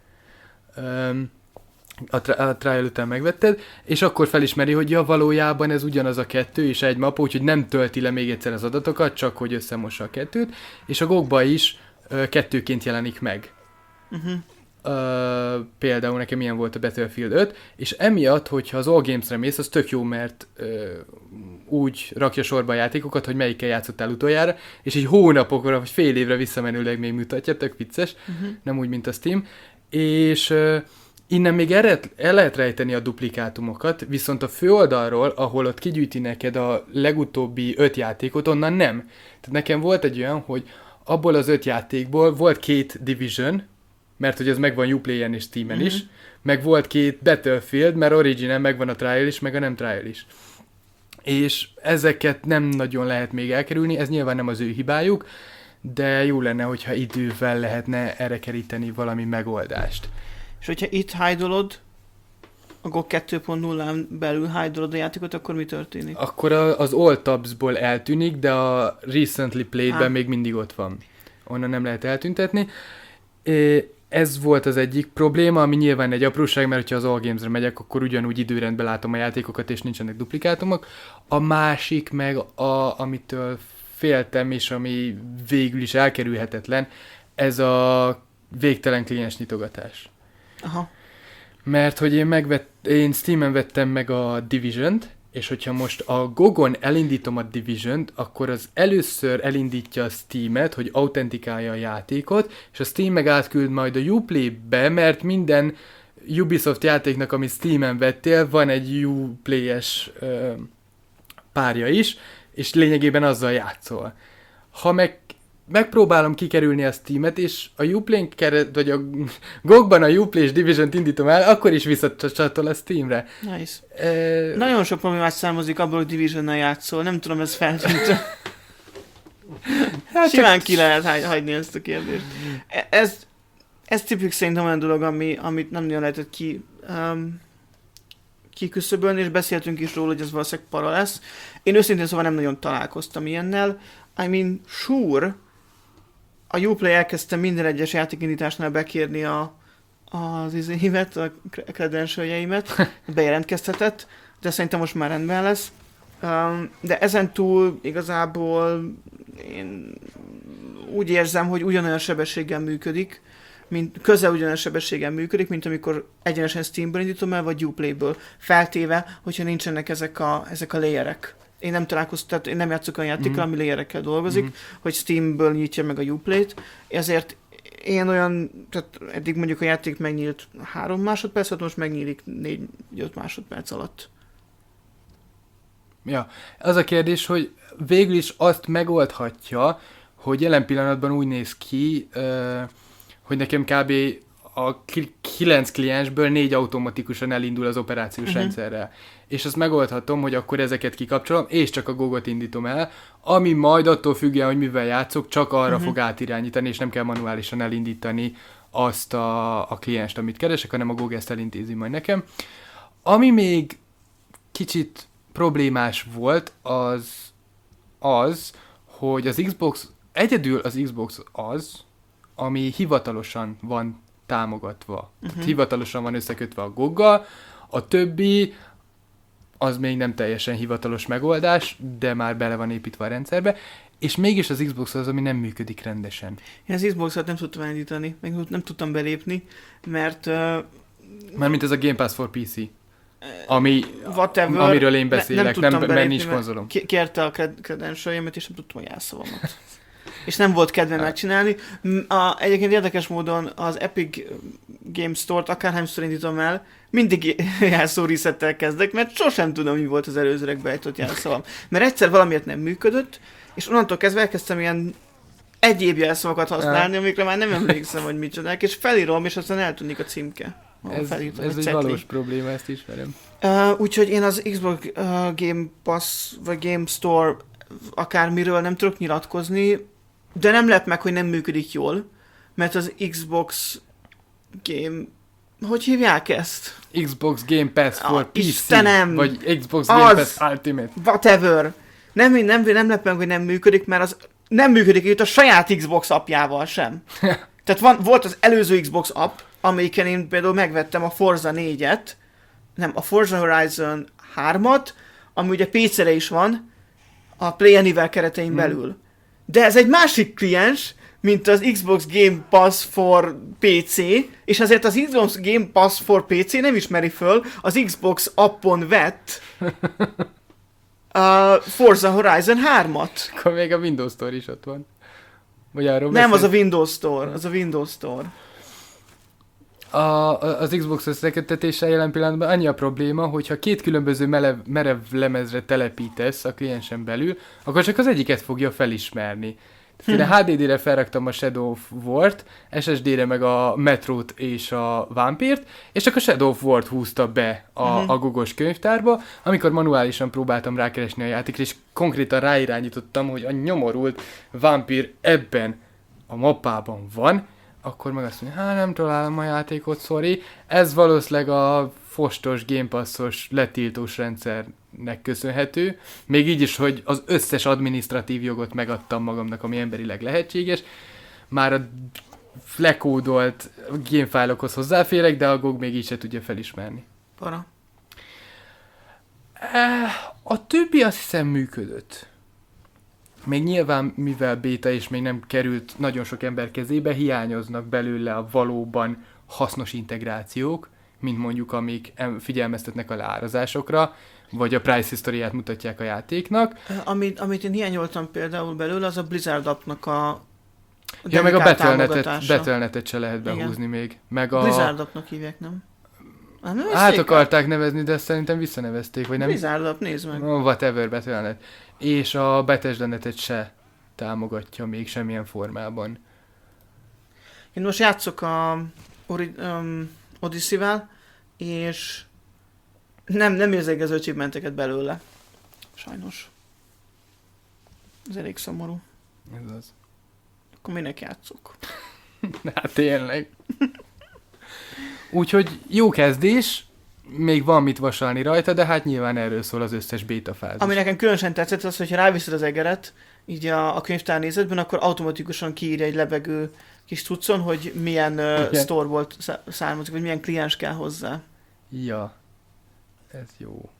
Um, a, tri- a trial után megvetted, és akkor felismeri, hogy ja, valójában ez ugyanaz a kettő, és egy map, úgyhogy nem tölti le még egyszer az adatokat, csak hogy összemossa a kettőt, és a gé o gé-ba is ö, kettőként jelenik meg. Uh-huh. Ö, például nekem ilyen volt a Battlefield öt, és emiatt, hogyha az All Games-re mész, az tök jó, mert ö, úgy rakja sorba a játékokat, hogy melyikkel játszottál utoljára, és így hónapokra, vagy fél évre visszamenőleg még mutatja, tök vicces, uh-huh. nem úgy, mint a Steam, és ö, innen még el, el lehet rejteni a duplikátumokat, viszont a főoldalról, ahol ott kigyűjti neked a legutóbbi öt játékot, onnan nem. Tehát nekem volt egy olyan, hogy abból az öt játékból volt két Division, mert hogy az megvan Uplayen és Steamen mm-hmm. is, meg volt két Battlefield, mert Originen megvan a Trial is, meg a nem Trial is. És ezeket nem nagyon lehet még elkerülni, ez nyilván nem az ő hibájuk, de jó lenne, hogyha idővel lehetne erre keríteni valami megoldást. És hogyha itt hide-olod, a gé o gé kettő pont nullán belül hide-olod a játékot, akkor mi történik? Akkor a, az all tabsból eltűnik, de a recently played-ben ah. még mindig ott van. Onnan nem lehet eltüntetni. Ez volt az egyik probléma, ami nyilván egy apróság, mert hogyha az All Games-re megyek, akkor ugyanúgy időrendben látom a játékokat, és nincsenek duplikátumok. A másik meg, a, amitől féltem, és ami végül is elkerülhetetlen, ez a végtelen kliens nyitogatás. Aha. Mert hogy én, megvett, én Steamen vettem meg a Division-t, és hogyha most a gé o gé-on elindítom a Division-t, akkor az először elindítja a Steam-et, hogy autentikálja a játékot, és a Steam meg átküld majd a Uplay-be, mert minden Ubisoft játéknak, amit Steamen vettél, van egy Uplay-es ö, párja is, és lényegében azzal játszol. Ha meg megpróbálom kikerülni a Steam-et, és a Uplay-n keret, vagy a gé o gé-ban a Uplay-s Division-t indítom el, akkor is visszacsatol a Steam-re. Nice. E... Nagyon sok problémát származik abból, hogy Division-nal játszol. Nem tudom, ez feltűnt. Hát simán csak... ki lehet hagy, hagyni ezt a kérdést. Ez, ez tipik szerintem olyan dolog, ami, amit nem nagyon lehetett ki, um, kiküszöbölni, és beszéltünk is róla, hogy ez valószínűleg para lesz. Én őszintén szóval nem nagyon találkoztam ilyennel. I mean, sure, a Uplay elkezdte minden egyes játékindításnál bekérni a, az izéimet, a credentialjeimet, bejelentkeztetett, de szerintem most már rendben lesz. Um, de ezen túl igazából én úgy érzem, hogy ugyanolyan sebességgel működik, mint közel ugyanolyan sebességgel működik, mint amikor egyenesen Steamből indítom el, vagy Uplayből, feltéve, hogyha nincsenek ezek a, ezek a layerek. Én nem találkoztam, tehát én nem játszok olyan játékkal, mm. ami layerekkel dolgozik, mm. hogy Steamből nyitja meg a Uplayt, ezért én olyan, tehát eddig mondjuk a játék megnyílt három másodperc, most megnyílik négy-öt másodperc alatt. Ja, az a kérdés, hogy végül is azt megoldhatja, hogy jelen pillanatban úgy néz ki, hogy nekem kb. A kilenc kliensből négy automatikusan elindul az operációs uh-huh. rendszerrel. És azt megoldhatom, hogy akkor ezeket kikapcsolom, és csak a gé o gé-t indítom el, ami majd attól függően, hogy mivel játszok, csak arra uh-huh. fog átirányítani, és nem kell manuálisan elindítani azt a, a klienst, amit keresek, hanem a gé o gé ezt elintézi majd nekem. Ami még kicsit problémás volt, az az, hogy az Xbox, egyedül az Xbox az, ami hivatalosan van támogatva. Uh-huh. Hivatalosan van összekötve a gé o gé-gal, a többi az még nem teljesen hivatalos megoldás, de már bele van építve a rendszerbe, és mégis az Xbox az, ami nem működik rendesen. Én az Xboxot nem tudtam elindítani, meg nem tudtam belépni, mert... Uh... Mármint ez a Game Pass for pé cé. Ami, whatever, amiről én beszélek, ne, nem, nem, nem mert nincs konzolom. Kérte a credentialjemet, és nem tudtam a jelszavamat. És nem volt kedvem megcsinálni. A, egyébként érdekes módon az Epic Game Store-t akárhányszor indítom el, mindig jelszó resettel kezdek, mert sosem tudom, mi volt az előzőleg beállított jelszavam. Mert egyszer valamiért nem működött, és onnantól kezdve elkezdtem ilyen egyéb jelszavakat használni, amikre már nem emlékszem, hogy micsodák, és felírom, és aztán eltűnik a címke. Ez, ez egy valós probléma, ezt ismerem. Uh, úgyhogy én az Xbox uh, Game Pass, vagy Game Store akármiről nem tudok nyilatkozni, de nem lep meg, hogy nem működik jól, mert az Xbox Game... Hogy hívják ezt? Xbox Game Pass for ah, pé cé, Istenem, vagy Xbox Game az, Pass Ultimate. Whatever. Nem, nem, nem lep meg, hogy nem működik, mert az nem működik itt a saját Xbox appjával sem. Tehát van, volt az előző Xbox app, amelyiken én például megvettem a Forza négyet, nem, a Forza Horizon hármat, ami ugye pé cére is van, a Play Anywhere keretein hmm. belül. De ez egy másik kliens, mint az Xbox Game Pass for pé cé, és ezért az Xbox Game Pass for pé cé nem ismeri föl az Xbox appon vett a Forza Horizon hármat. Akkor még a Windows Store is ott van. Vagy arról nem, beszél? az a Windows Store, az a Windows Store. A, az Xbox összeköttetéssel jelen pillanatban annyi a probléma, hogyha két különböző melev, merev lemezre telepítesz a kliensen belül, akkor csak az egyiket fogja felismerni. Tehát én a há dé dé-re felraktam a Shadow of War-t, es es dé-re meg a Metrot és a Vampírt, és csak a Shadow of War-t húzta be a, uh-huh. a Google-os könyvtárba, amikor manuálisan próbáltam rákeresni a játékra, és konkrétan ráirányítottam, hogy a nyomorult Vampír ebben a mappában van, akkor meg azt mondja, hát nem találom a játékot, sorry. Ez valószínűleg a fostos, Game Passos, letiltós rendszernek köszönhető. Még így is, hogy az összes adminisztratív jogot megadtam magamnak, ami emberileg lehetséges. Már a lekódolt gamefile-okhoz hozzáférek, de a gé o gé még így se tudja felismerni. Para. A többi azt hiszem működött. Még nyilván, mivel béta és még nem került nagyon sok ember kezébe, hiányoznak belőle a valóban hasznos integrációk, mint mondjuk amik figyelmeztetnek a leárazásokra, vagy a price history-át mutatják a játéknak. Amit, amit én hiányoltam például belőle, az a Blizzard appnak a ja, meg a Battle.net-et se lehet behúzni. Igen. Még. Meg a... Blizzard appnak hívják, nem? Hát, hát akarták nevezni, de szerintem visszanevezték, vagy nem? Blizzard app, nézd meg. Oh, whatever, Battle.net. És a Bethesda-netet se támogatja még semmilyen formában. Én most játszok a Ori- um, Odyssey-vel, és nem, nem érzek az achievementeket belőle. Sajnos. Ez elég szomorú. Ez az. Akkor minek játszok? Hát tényleg. Úgyhogy jó kezdés, még van mit vasalni rajta, de hát nyilván erről szól az összes béta fázis. Ami nekem különösen tetszett, az, hogyha ráviszed az egeret, így a, a könyvtár nézetben, akkor automatikusan kiírja egy lebegő kis cuccon, hogy milyen uh, storeból származik, vagy milyen kliens kell hozzá. Ja, ez jó.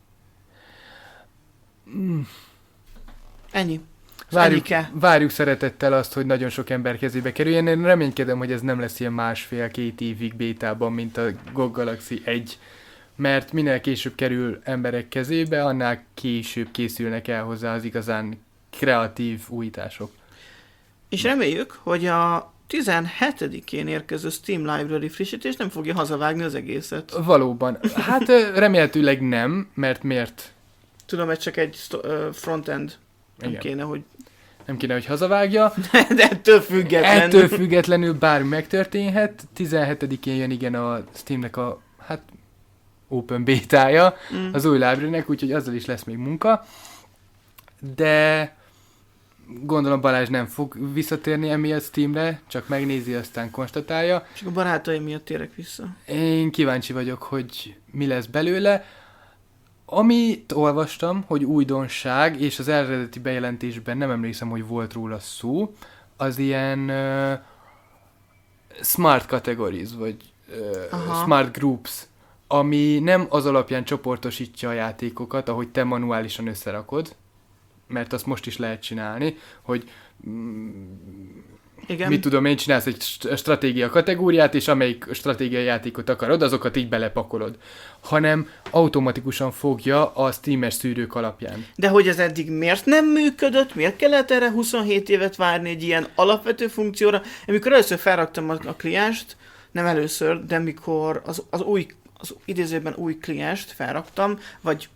Mm. Ennyi. Várjuk, várjuk szeretettel azt, hogy nagyon sok ember kezébe kerüljen. Én reménykedem, hogy ez nem lesz ilyen másfél-két évig bétában, mint a gé o gé Galaxy egy, mert minél később kerül emberek kezébe, annál később készülnek el hozzá az igazán kreatív újítások. És reméljük, hogy a tizenhetedikén érkező Steam Library frissítés nem fogja hazavágni az egészet. Valóban. Hát remélhetőleg nem, mert miért? Tudom, hogy csak egy frontend. Nem igen. kéne, hogy... Nem kéne, hogy hazavágja. De ettől függetlenül. Ettől függetlenül bármi megtörténhet. tizenhetedikén jön igen a Steamnek a hát open bétája mm. az új library-nek, úgyhogy azzal is lesz még munka. De gondolom Balázs nem fog visszatérni emiatt Steamre, csak megnézi, aztán konstatálja. Csak a barátaim miatt térek vissza. Én kíváncsi vagyok, hogy mi lesz belőle. Amit olvastam, hogy újdonság, és az eredeti bejelentésben nem emlékszem, hogy volt róla szó, az ilyen uh, smart categories, vagy uh, smart groups, ami nem az alapján csoportosítja a játékokat, ahogy te manuálisan összerakod, mert azt most is lehet csinálni, hogy mm, Igen. Mit tudom én, csinálsz egy st- stratégia kategóriát, és amelyik stratégiai játékot akarod, azokat így belepakolod. Hanem automatikusan fogja a Steam-es szűrők alapján. De hogy ez eddig miért nem működött, miért kellett erre huszonhét évet várni egy ilyen alapvető funkcióra? Amikor először felraktam a, a klienst, nem először, de mikor az, az új, az idézőben új klienst felraktam, vagy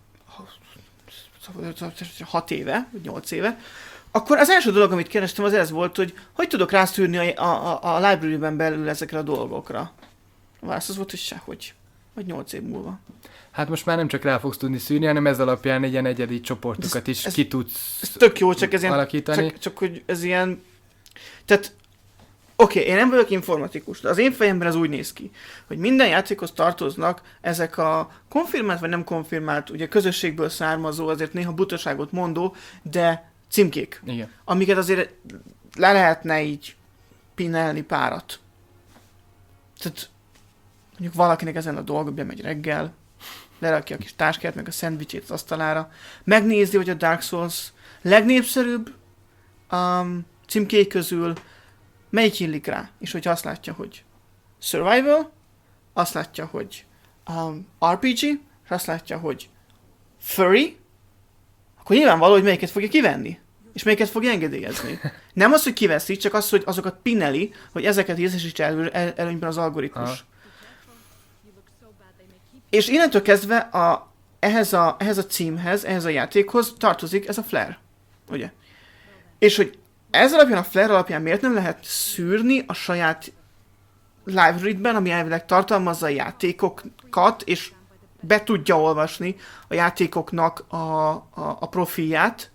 hat éve, vagy nyolc éve, akkor az első dolog, amit kerestem, az ez volt, hogy hogy tudok rászűrni a, a, a library-ben belül ezekre a dolgokra. A válasz az volt, hogy sehogy. Vagy nyolc év múlva. Hát most már nem csak rá fogsz tudni szűrni, hanem ez alapján egy ilyen egyedi csoportokat is ez, ki tudsz ez tök jó, csak ez ilyen, alakítani. csak, csak hogy ez ilyen... Tehát, oké, okay, én nem vagyok informatikus, de az én fejemben ez úgy néz ki, hogy minden játékhoz tartoznak ezek a konfirmált vagy nem konfirmált, ugye közösségből származó, azért néha butaságot mondó, de címkék. Igen. Amiket azért le lehetne így pinelni párat. Tehát mondjuk valakinek ezen a dolga bemegy reggel, lerakja a kis táskát, meg a szendvicsét az asztalára, megnézi, hogy a Dark Souls legnépszerűbb um, címkék közül melyik illik rá, és hogy azt látja, hogy survival, azt látja, hogy um, er pé gé, és azt látja, hogy furry, akkor nyilvánvaló, hogy melyiket fogja kivenni, és melyiket fogja engedélyezni. Nem az, hogy kiveszi, csak az, hogy azokat pineli, hogy ezeket részesítse elő, el, előnyben az algoritmus. Ha. És innentől kezdve a, ehhez, a, ehhez a címhez, ehhez a játékhoz tartozik ez a flare, ugye? És hogy ez alapján, a flare alapján miért nem lehet szűrni a saját library-ben, ami elvileg tartalmazza a játékokat, és be tudja olvasni a játékoknak a, a, a profilját.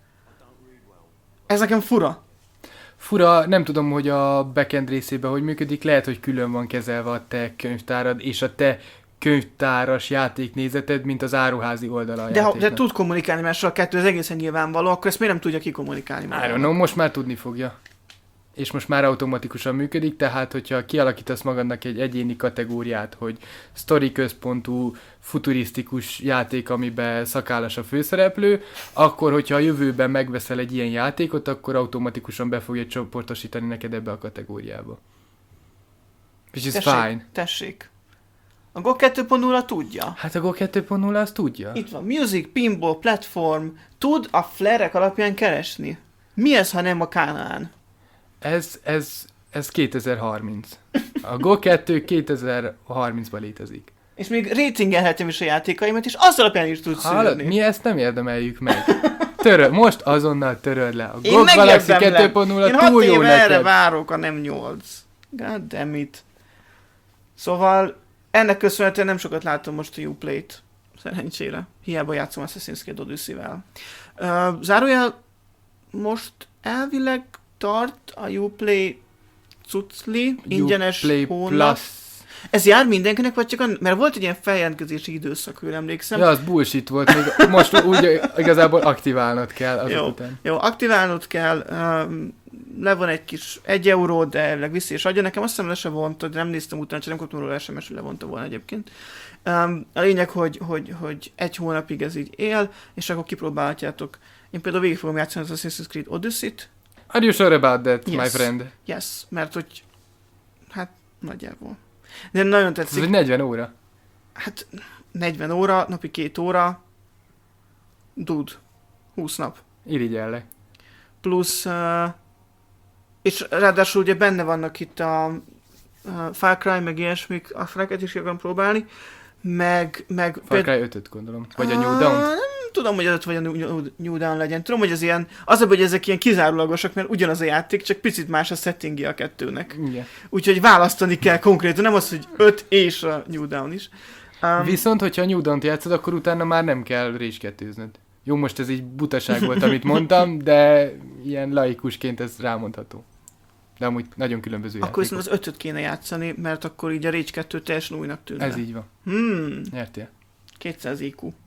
Ez nekem fura. Fura, nem tudom, hogy a backend részében hogy működik, lehet, hogy külön van kezelve a te könyvtárad, és a te könyvtáras játéknézeted, mint az áruházi oldala a de, ha, játéknak. de tud kommunikálni, mert a kettő az egészen nyilvánvaló, akkor ezt miért nem tudja kikommunikálni? I don't know, most már tudni fogja. És most már automatikusan működik, tehát hogyha kialakítasz magadnak egy egyéni kategóriát, hogy sztori központú, futurisztikus játék, amiben szakállas a főszereplő, akkor hogyha a jövőben megveszel egy ilyen játékot, akkor automatikusan be fogja csoportosítani neked ebbe a kategóriába. Which is tessék, fine. Tessék. A gó kettő pont nulla tudja. Hát a gó kettő pont nulla azt tudja. Itt van Music, Pinball, Platform. Tud a flare-ek alapján keresni. Mi ez, ha nem a Kánaán? Ez, ez, ez kétezer-harminc. A gó kettő kétezer-harmincban létezik. És még ratingelhetem is a játékaimat, és az alapján is tudsz Hallod, szűrni. mi ezt nem érdemeljük meg. Töröl, most azonnal töröld le. A Én gó Galaxy megérdemlem. kettő pont nulla Én hat túl jó éve erre neked. várok, a nem nyolc. God damn it. Szóval ennek köszönhetően nem sokat látom most a Uplay-t. Szerencsére. Hiába játszom Assassin's Creed Odyssey-vel. Uh, zárójel, most elvileg tart a Uplay cucli, ingyenes Uplay hónap. Plus. Ez jár mindenkinek, vagy csak a... Mert volt egy ilyen feljelentkezési időszak, jól emlékszem. Ja, az bullshit volt. Még most úgy igazából aktiválnod kell azok Jó, után. jó, aktiválnod kell, um, le van egy kis egy euró, de elvileg vissza is adja. Nekem azt hiszem le se vonta, de nem néztem utána, csak nem kaptam róla es em es, hogy levonta volna egyébként. Um, a lényeg, hogy, hogy, hogy egy hónapig ez így él, és akkor kipróbálhatjátok. Én például végig fogom játszani az Assassin's Creed Odyssey-t. Are you sure about that, Yes. my friend? Yes, mert hogy, hát nagyjából. De nagyon Ez tetszik. egy negyven óra. Hát negyven óra, napi két óra, dude, húsz nap. Irigyellek. Plusz, uh, és ráadásul ugye benne vannak itt a uh, Far Cry, meg ilyesmik, a freket is ki akarom próbálni, meg... meg Far Cry ötöt gondolom. Vagy a New Ah, Dawn. Nem tudom, hogy az öt vagy a New, New Dawn legyen. Tudom, hogy ez ilyen, az a baj, hogy ezek ilyen kizárólagosak, mert ugyanaz a játék, csak picit más a settingje a kettőnek. Igen. Úgyhogy választani kell konkrétan, nem az, hogy öt és a New Dawn is. Um, Viszont, hogyha a New Dawn-t játszod, akkor utána már nem kell rage kettőznöd. Jó, most ez egy butaság volt, amit mondtam, de ilyen laikusként ez rámondható. De amúgy nagyon különböző akkor játékok. viszont az ötöt kéne játszani, mert akkor így a Rage kettő teljesen újnak tűnne. Ez így van. Hmm, Nyertél. kétszáz i kú.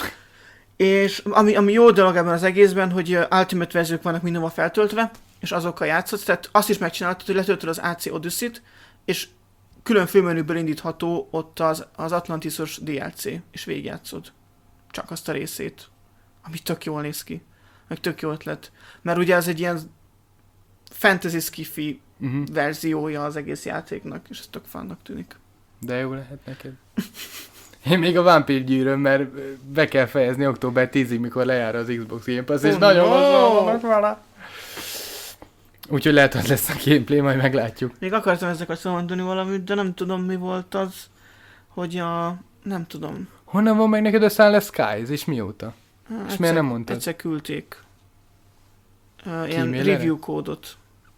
És ami, ami jó dolog ebben az egészben, hogy uh, Ultimate verziók vannak mindenhol feltöltve, és azokkal játszhatsz, tehát azt is megcsináltad, hogy letöltöd az á cé Odyssey-t, és külön főmenüből indítható ott az, az Atlantisos dé el cé, és végigjátszod. Csak azt a részét. Ami tök jól néz ki. Meg tök jó ötlet. Mert ugye ez egy ilyen fantasy skifi Uh-huh. verziója az egész játéknak, és ez tök fánnak tűnik. De jó lehet neked. Én még a Vampire gyűröm, mert be kell fejezni október tízig, mikor lejár az Xbox Game Pass, és Oh, nagyon no! hozzá vannak vele. Úgyhogy lehet, hogy lesz a gameplay, majd meglátjuk. Még akartam ezeket mondani valamit, de nem tudom, mi volt az, hogy a... nem tudom. Honnan van meg neked a Sunless Skies, és mióta? Há, És miért nem mondtad? Egyszer küldték. Uh, ilyen Kímélere? review kódot.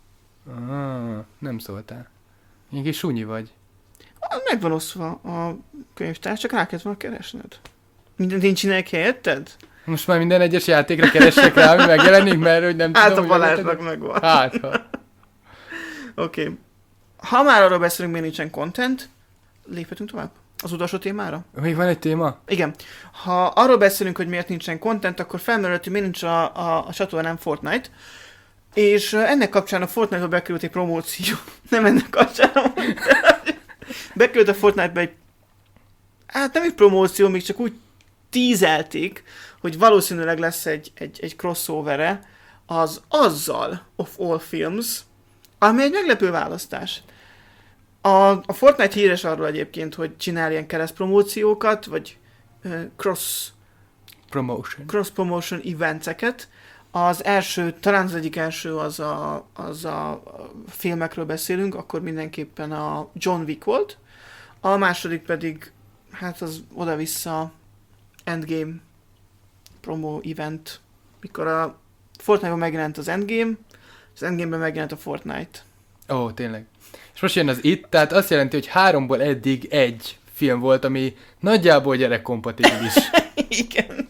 Ah, nem szóltál. Ilyen kis sunyi vagy. Megvan osztva a könyvtár, csak rá kellett volna keresned. Mindent én csinálják helyetted? Most már minden egyes játékra keressek rá, ami megjelenik, mert hogy nem Hát tudom, a hogy Balázsnak megvan. megvan. Hát, ha. Oké. Okay. Ha már arról beszélünk, miért nincsen content, léphetünk tovább az utolsó témára. Még van egy téma? Igen. Ha arról beszélünk, hogy miért nincsen content, akkor felmerült, hogy miért nincs a, a, a csatornán Fortnite. És ennek kapcsán a Fortnite-ba bekerült egy promóció. Nem ennek kapcsán. Bekerült a Fortnite-be egy... Hát nem egy promóció, még csak úgy tízelték, hogy valószínűleg lesz egy, egy, egy crossover-e az azzal of all films, ami egy meglepő választás. A, a Fortnite híres arról egyébként, hogy csinál ilyen keresztpromóciókat, vagy uh, cross, Promotion. cross promotion eventeket. Az első, talán az egyik első az a, az a filmekről beszélünk, akkor mindenképpen a John Wick volt. A második pedig, hát az oda-vissza Endgame promo event, mikor a Fortnite-ban megjelent az Endgame, az Endgame-ben megjelent a Fortnite. Ó, oh, tényleg. És most jön az itt, tehát azt jelenti, hogy háromból eddig egy film volt, ami nagyjából gyerekkompatibilis. Igen.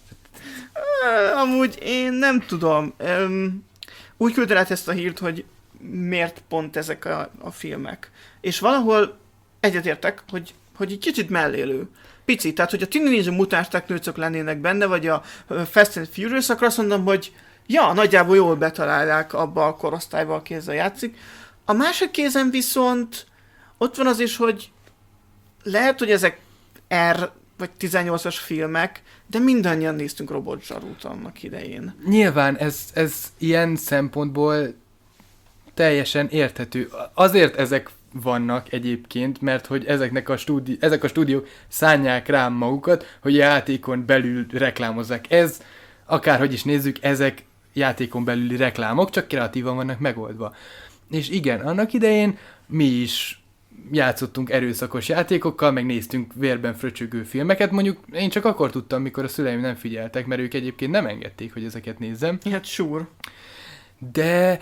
Amúgy én nem tudom. Um, úgy küldte át ezt a hírt, hogy miért pont ezek a, a filmek. És valahol egyetértek, hogy, hogy egy kicsit mellélő. Pici, tehát hogy a Teenage Ninja Mutáns Teknőcök lennének benne, vagy a Fast and Furious, akkor azt mondom, hogy ja, nagyjából jól betalálják abba a korosztályba, aki ezzel játszik. A másik kézen viszont ott van az is, hogy lehet, hogy ezek R vagy tizennyolcas filmek, de mindannyian néztünk Robot Zsarút annak idején. Nyilván ez, ez ilyen szempontból teljesen érthető. Azért ezek vannak egyébként, mert hogy ezeknek a stúdi- ezek a stúdiók szánják rám magukat, hogy játékon belül reklámozzák. Ez, akárhogy is nézzük, ezek játékon belüli reklámok, csak kreatívan vannak megoldva. És igen, annak idején mi is játszottunk erőszakos játékokkal, meg néztünk vérben fröcsögő filmeket, mondjuk én csak akkor tudtam, mikor a szüleim nem figyeltek, mert ők egyébként nem engedték, hogy ezeket nézzem. Hát sure. De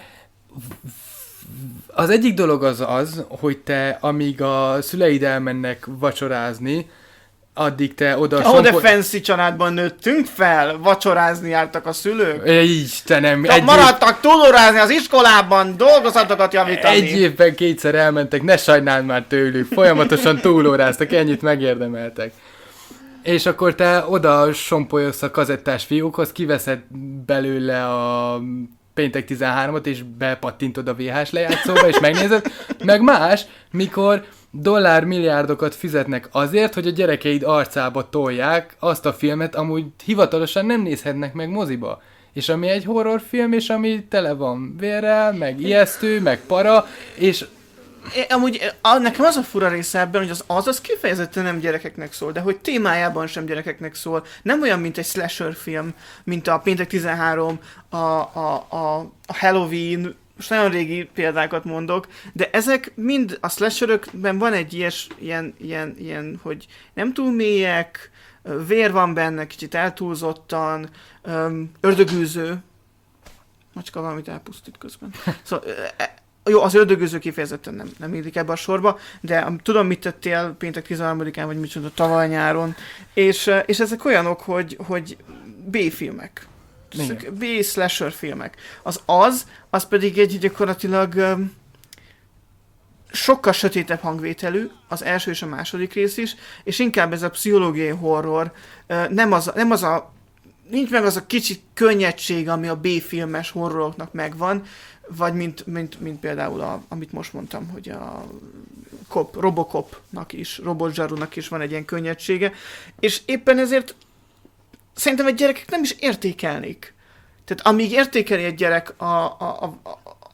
az egyik dolog az az, hogy te, amíg a szüleid elmennek vacsorázni, addig te oda... Ó, de sompol... fancy családban nőttünk fel, vacsorázni jártak a szülők. Istenem, Csak egy maradtak túlórázni az iskolában, dolgozatokat javítani. Egy évben kétszer elmentek, ne sajnáld már tőlük, folyamatosan túlóráztak, ennyit megérdemeltek. És akkor te oda sompolyosz a kazettás fiúkhoz, kiveszed belőle a péntek tizenhármat, és bepattintod a vé há es lejátszóba, és megnézed, meg más, mikor dollármilliárdokat fizetnek azért, hogy a gyerekeid arcába tolják azt a filmet, amúgy hivatalosan nem nézhetnek meg moziba. És ami egy horrorfilm, és ami tele van vérrel, meg ijesztő, meg para, és... É, amúgy a, nekem az a fura része ebben, hogy az az, az kifejezetten nem gyerekeknek szól, de hogy témájában sem gyerekeknek szól. Nem olyan, mint egy slasher film, mint a Péntek tizenhárom, a, a, a, a Halloween, most nagyon régi példákat mondok, de ezek mind a slasherökben van egy ilyes, ilyen, ilyen, ilyen, hogy nem túl mélyek, vér van benne, kicsit eltúlzottan, öm, ördögűző, macska valamit elpusztít közben. Szóval, jó, az ördögűző kifejezetten nem, nem illik ebbe a sorba, de um, tudom, mit tettél péntek tizenharmadikán, vagy mit csináltad tavaly nyáron, és, és ezek olyanok, hogy, hogy B-filmek. B-slasher filmek. Az az, az pedig egy gyakorlatilag um, sokkal sötétebb hangvételű, az első és a második rész is, és inkább ez a pszichológiai horror, uh, nem, az, nem az a nincs meg az a kicsi könnyedség, ami a B-filmes horroroknak megvan, vagy mint, mint, mint például, a, amit most mondtam, hogy a Cop, Robocopnak is, Robot Zsarunak is van egy ilyen könnyedsége, és éppen ezért szerintem egy gyerekek nem is értékelnék. Tehát amíg értékeli egy gyerek a, a, a,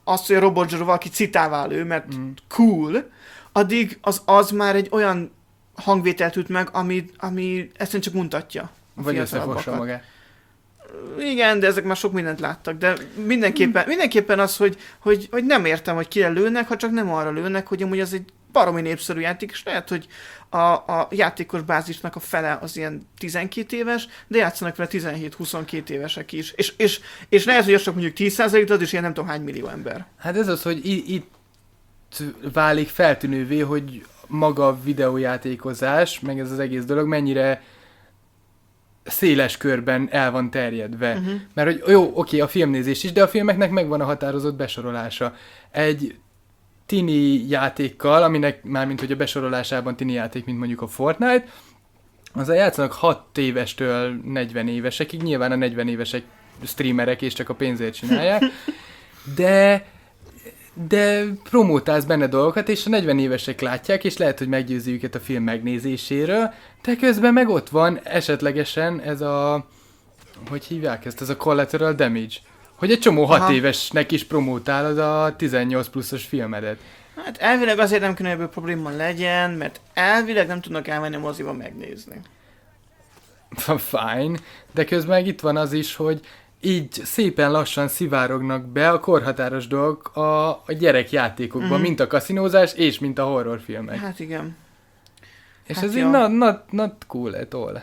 azt, hogy a robot valaki citává lő, mert mm. cool, addig az, az már egy olyan hangvételt üt meg, ami, ami ezt csak mutatja. Vagy összefossa magát. Igen, de ezek már sok mindent láttak, de mindenképpen, hmm. mindenképpen az, hogy, hogy, hogy nem értem, hogy kire lőnek, ha csak nem arra lőnek, hogy amúgy az egy baromi népszerű játék, és lehet, hogy a, a játékos bázisnak a fele az ilyen tizenkét éves, de játszanak vele tizenhét-huszonkettő évesek is. És, és, és lehet, hogy az csak mondjuk tíz százalék, de az is ilyen nem tudom hány millió ember. Hát ez az, hogy itt válik feltűnővé, hogy maga a videójátékozás, meg ez az egész dolog mennyire széles körben el van terjedve. Uh-huh. Mert hogy jó, oké, a filmnézés is, de a filmeknek megvan a határozott besorolása. Egy tini játékkal, aminek mármint, hogy a besorolásában tini játék, mint mondjuk a Fortnite, azzal játszanak hat évestől negyven évesekig, nyilván a negyven évesek streamerek és csak a pénzért csinálják, de de promótálsz benne dolgokat, és a negyven évesek látják, és lehet, hogy meggyőzi őket a film megnézéséről, de közben meg ott van esetlegesen ez a, hogy hívják ezt, ez a collateral damage, hogy egy csomó hat évesnek is promótálod a tizennyolc pluszos filmedet. Hát elvileg azért nem kéne ebből probléma legyen, mert elvileg nem tudnak elmenni a moziba megnézni. Fine, de közben meg itt van az is, hogy így szépen lassan szivárognak be a korhatáros dolgok a, a gyerekjátékokban, mm-hmm. mint a kaszinózás és mint a horrorfilmek. Hát igen. És hát ez így not, not, not cool at all.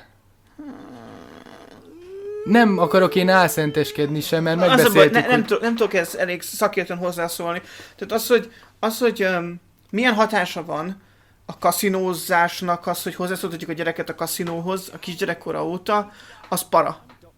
Nem akarok én álszenteskedni sem, mert az megbeszéltük, ne, hogy... Nem, t- nem tudok ezt elég szakértően hozzászólni. Tehát az, hogy, az, hogy um, milyen hatása van a kaszinózásnak, az, hogy hozzászóltatjuk a gyereket a kaszinóhoz a kisgyerekkora óta, az para.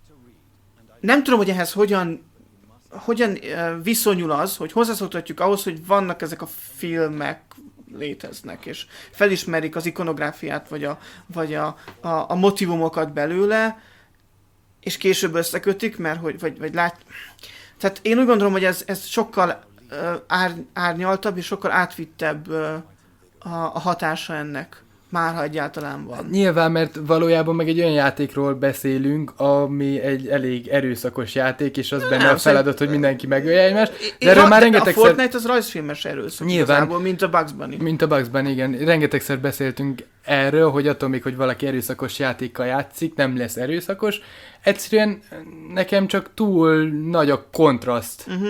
Nem tudom, hogy ehhez hogyan, hogyan uh, viszonyul az, hogy hozzászoktatjuk ahhoz, hogy vannak ezek a filmek, léteznek, és felismerik az ikonográfiát, vagy a, vagy a, a, a motivumokat belőle, és később összekötik, mert hogy, vagy, vagy lát... Tehát én úgy gondolom, hogy ez, ez sokkal uh, ár, árnyaltabb, és sokkal átvittebb uh, a, a hatása ennek. Már ha egyáltalán van. Nyilván, mert valójában meg egy olyan játékról beszélünk, ami egy elég erőszakos játék, és az nem, benne a feladat, hogy mindenki megölje egymást. De erről már rengetegszer... A Fortnite az rajzfilmes erőszak. Nyilván. Igazából, mint a Bugs Bunny. Mint a Bugs Bunny, igen. Rengetegszer beszéltünk erről, hogy attól még, hogy valaki erőszakos játékkal játszik, nem lesz erőszakos. Egyszerűen nekem csak túl nagy a kontraszt. Uh-huh.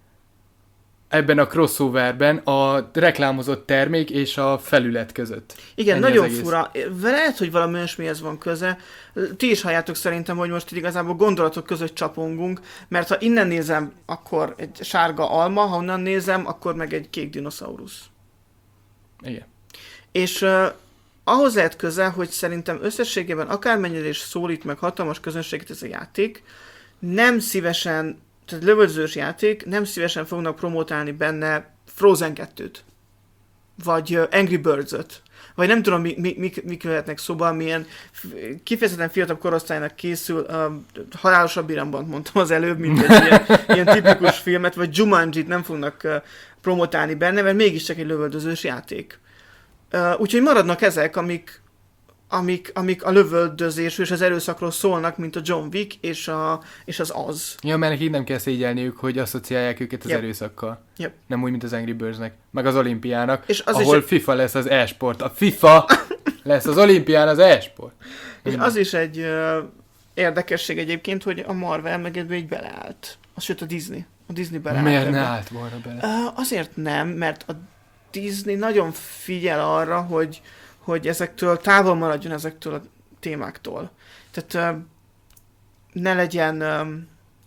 Ebben a crossoverben a reklámozott termék és a felület között. Igen, ennyi nagyon fura. Lehet, hogy valami olyasmihez van köze. Ti is halljátok szerintem, hogy most igazából gondolatok között csapongunk, mert ha innen nézem, akkor egy sárga alma, ha onnan nézem, akkor meg egy kék dinoszaurusz. Igen. És uh, ahhoz lehet köze, hogy szerintem összességében akármennyire is szólít meg hatalmas közönséget ez a játék, nem szívesen, tehát lövöldözős játék, nem szívesen fognak promotálni benne Frozen kettőt, vagy uh, Angry Birds-öt, vagy nem tudom, mi, mi, mik, mik lehetnek szóban, milyen kifejezetten fiatal korosztálynak készül, uh, halálosabb iramban mondtam az előbb, mint egy ilyen, ilyen tipikus filmet, vagy Jumanjit nem fognak uh, promotálni benne, mert mégiscsak egy lövöldözős játék. Uh, úgyhogy maradnak ezek, amik, amik, amik a lövöldözés és az erőszakról szólnak, mint a John Wick és, a, és az az. Ja, mert nekik nem kell szégyelniük, hogy asszociálják őket az yep. erőszakkal. Yep. Nem úgy, mint az Angry Birdsnek, meg az olimpiának, és az ahol egy... FIFA lesz az e-sport. A FIFA lesz az olimpián az e-sport. És az is egy uh, érdekesség egyébként, hogy a Marvel meg ebből így beleállt. Az, sőt a Disney. A Disney beleállt. Miért ne állt volna bele? Uh, azért nem, mert a Disney nagyon figyel arra, hogy, hogy ezektől távol maradjon ezektől a témáktól. Tehát uh, ne legyen... Um,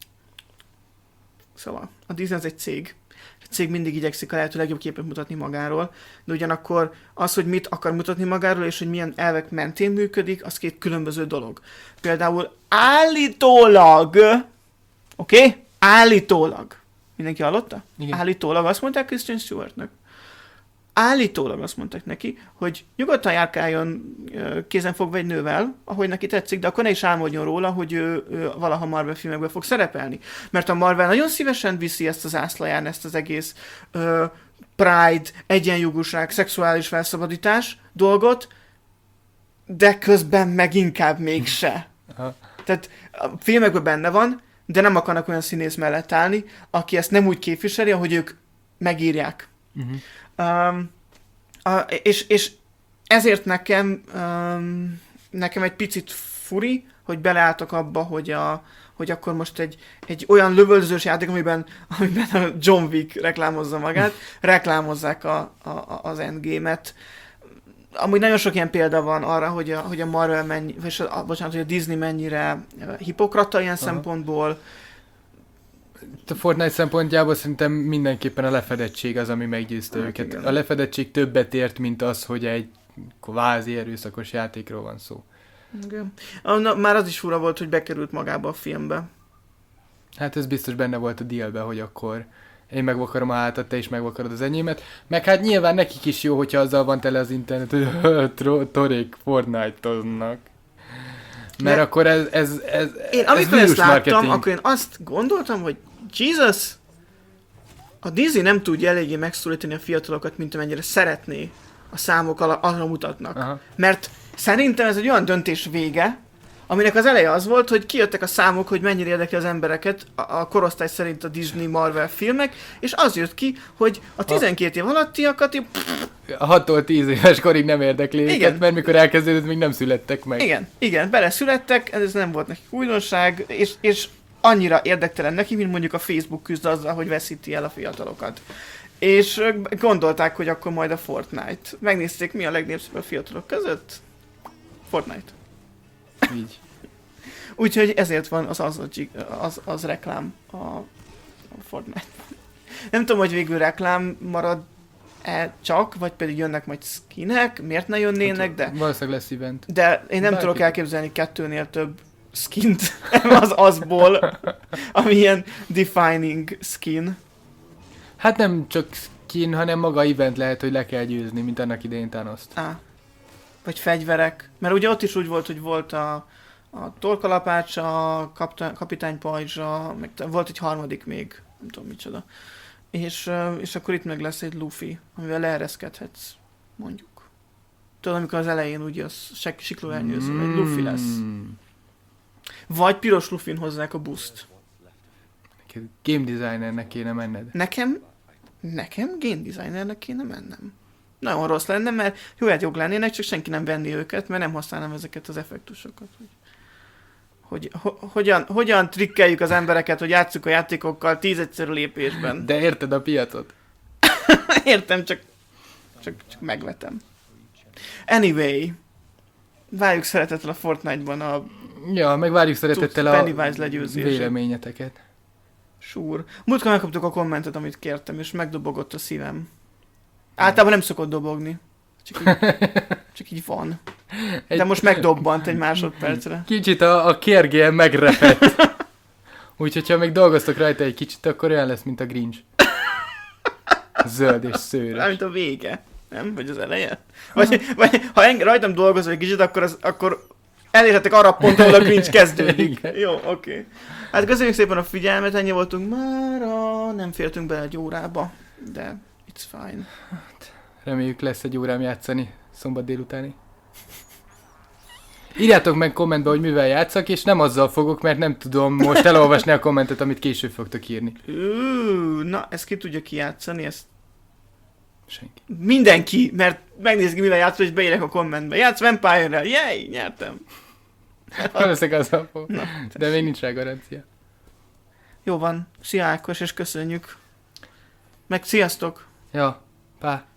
szóval, a Disney az egy cég. A cég mindig igyekszik a lehető legjobb képet mutatni magáról, de ugyanakkor az, hogy mit akar mutatni magáról, és hogy milyen elvek mentén működik, az két különböző dolog. Például állítólag, oké? Okay? Állítólag. Mindenki hallotta? Igen. Állítólag azt mondták Kristen Stewartnak. Állítólag azt mondták neki, hogy nyugodtan járkáljon kézenfogva egy nővel, ahogy neki tetszik, de akkor ne is álmodjon róla, hogy ő, ő valaha Marvel filmekben fog szerepelni. Mert a Marvel nagyon szívesen viszi ezt az ászlaján, ezt az egész uh, pride, egyenjogúság, szexuális felszabadítás dolgot, de közben meg inkább mégse. Tehát a filmekben benne van, de nem akarnak olyan színész mellett állni, aki ezt nem úgy képviseli, ahogy ők megírják. Uh-huh. Um, a, és, és ezért nekem um, nekem egy picit furi, hogy beleálltak abba, hogy, a, hogy akkor most egy, egy olyan lövöldözős játék, amiben, amiben a John Wick reklámozza magát, reklámozzák a, a, az Endgame-et. Amúgy nagyon sok ilyen példa van arra, hogy a, hogy a Marvel mennyi, vagy a, bocsánat, hogy a Disney mennyire hipokrata ilyen Aha. szempontból. A Fortnite szempontjából szerintem mindenképpen a lefedettség az, ami meggyőzte hát őket. Igen. A lefedettség többet ért, mint az, hogy egy kvázi erőszakos játékról van szó. Igen. Na, már az is fura volt, hogy bekerült magába a filmbe. Hát ez biztos benne volt a dealben, hogy akkor én megvakarom a hátat, te is megvakarod az enyémet. Meg hát nyilván nekik is jó, hogyha azzal van tele az internet, hogy torék Fortnite-oznak. Mert De akkor ez, ez, ez Én ez amikor ezt láttam, marketing. Akkor én azt gondoltam, hogy Jesus, a Disney nem tudja eléggé megszólítani a fiatalokat, mint amennyire szeretné a számok arra mutatnak. Aha. Mert szerintem ez egy olyan döntés vége, aminek az eleje az volt, hogy kijöttek a számok, hogy mennyire érdekli az embereket a, a korosztály szerint a Disney Marvel filmek, és az jött ki, hogy a tizenkét év alattiakat... Így... A hattól tíz éves korig nem érdekli igen. őket, mert mikor elkezdődött, még nem születtek meg. Igen, igen, beleszülettek, ez nem volt nekik újdonság, és, és annyira érdektelen neki, mint mondjuk a Facebook küzd azzal, hogy veszíti el a fiatalokat. És gondolták, hogy akkor majd a Fortnite. Megnézték, mi a legnépszerűbb a fiatalok között? Fortnite. Így. Úgyhogy ezért van az az, az, az reklám a, a Fortnite. Nem tudom, hogy végül reklám marad-e csak, vagy pedig jönnek majd skinek, miért ne jönnének, de... Valószínűleg lesz event. De én nem Bárki. tudok elképzelni kettőnél több skint az azból, ami ilyen defining skin. Hát nem csak skin, hanem maga event lehet, hogy le kell győzni, mint annak idején Thanoszt. Á. Vagy fegyverek. Mert ugye ott is úgy volt, hogy volt a, a torkalapács, a kapta, kapitány pajzsa, meg volt egy harmadik még, nem tudom micsoda. És, és akkor itt meg lesz egy Luffy, amivel leereszkedhetsz, mondjuk. Tudod, amikor az elején ugye az sikló elnyőző, mm. egy Luffy lesz. Vagy piros Luffyn hozzák a buszt. Game designernek kéne menned. Nekem, nekem game designernek kéne mennem. Nagyon rossz lenne, mert jó játékok lennének, csak senki nem venni őket, mert nem használnám ezeket az effektusokat. Hogy, hogy ho, hogyan, hogyan trikkeljük az embereket, hogy játsszuk a játékokkal tíz egyszerű lépésben. De érted a piacot? Értem, csak, csak, csak megvetem. Anyway, várjuk szeretettel a Fortnite-ban a... Ja, meg várjuk szeretettel a véleményeteket. Sure. Múltkor megkaptuk a kommentet, amit kértem, és megdobogott a szívem. Általában nem szokott dobogni. Csak így, csak így van. De most megdobbant egy másodpercre. Kicsit a, a kérgél megrepett. Úgyhogy ha még dolgoztok rajta egy kicsit, akkor olyan lesz, mint a Grinch. Zöld és szőrös. Mint a vége. Nem? Vagy az eleje? Vagy, vagy ha eng- rajtam dolgozol egy kicsit, akkor, az, akkor elérhetek arra a ponton, ahol a Grinch kezdődik. Jó, oké. Okay. Hát köszönjük szépen a figyelmet, ennyi voltunk mára. Nem fértünk bele egy órába, de... It's fine. Hát, reméljük lesz egy órám játszani szombat délutáni. Írjátok meg kommentbe, hogy mivel játszak, és nem azzal fogok, mert nem tudom most elolvasni a kommentet, amit később fogtok írni. Uh, na, ezt ki tudja kijátszani, ezt... Senki. Mindenki, mert megnézik, mivel játszol, és beírek a kommentbe. Játsz Vampire-rel, jej, nyertem. Valószínűleg azzal fog. Na, de még nincs rá garancia. Jó van, szia Ákos, és köszönjük. Meg sziasztok! Ja, pá.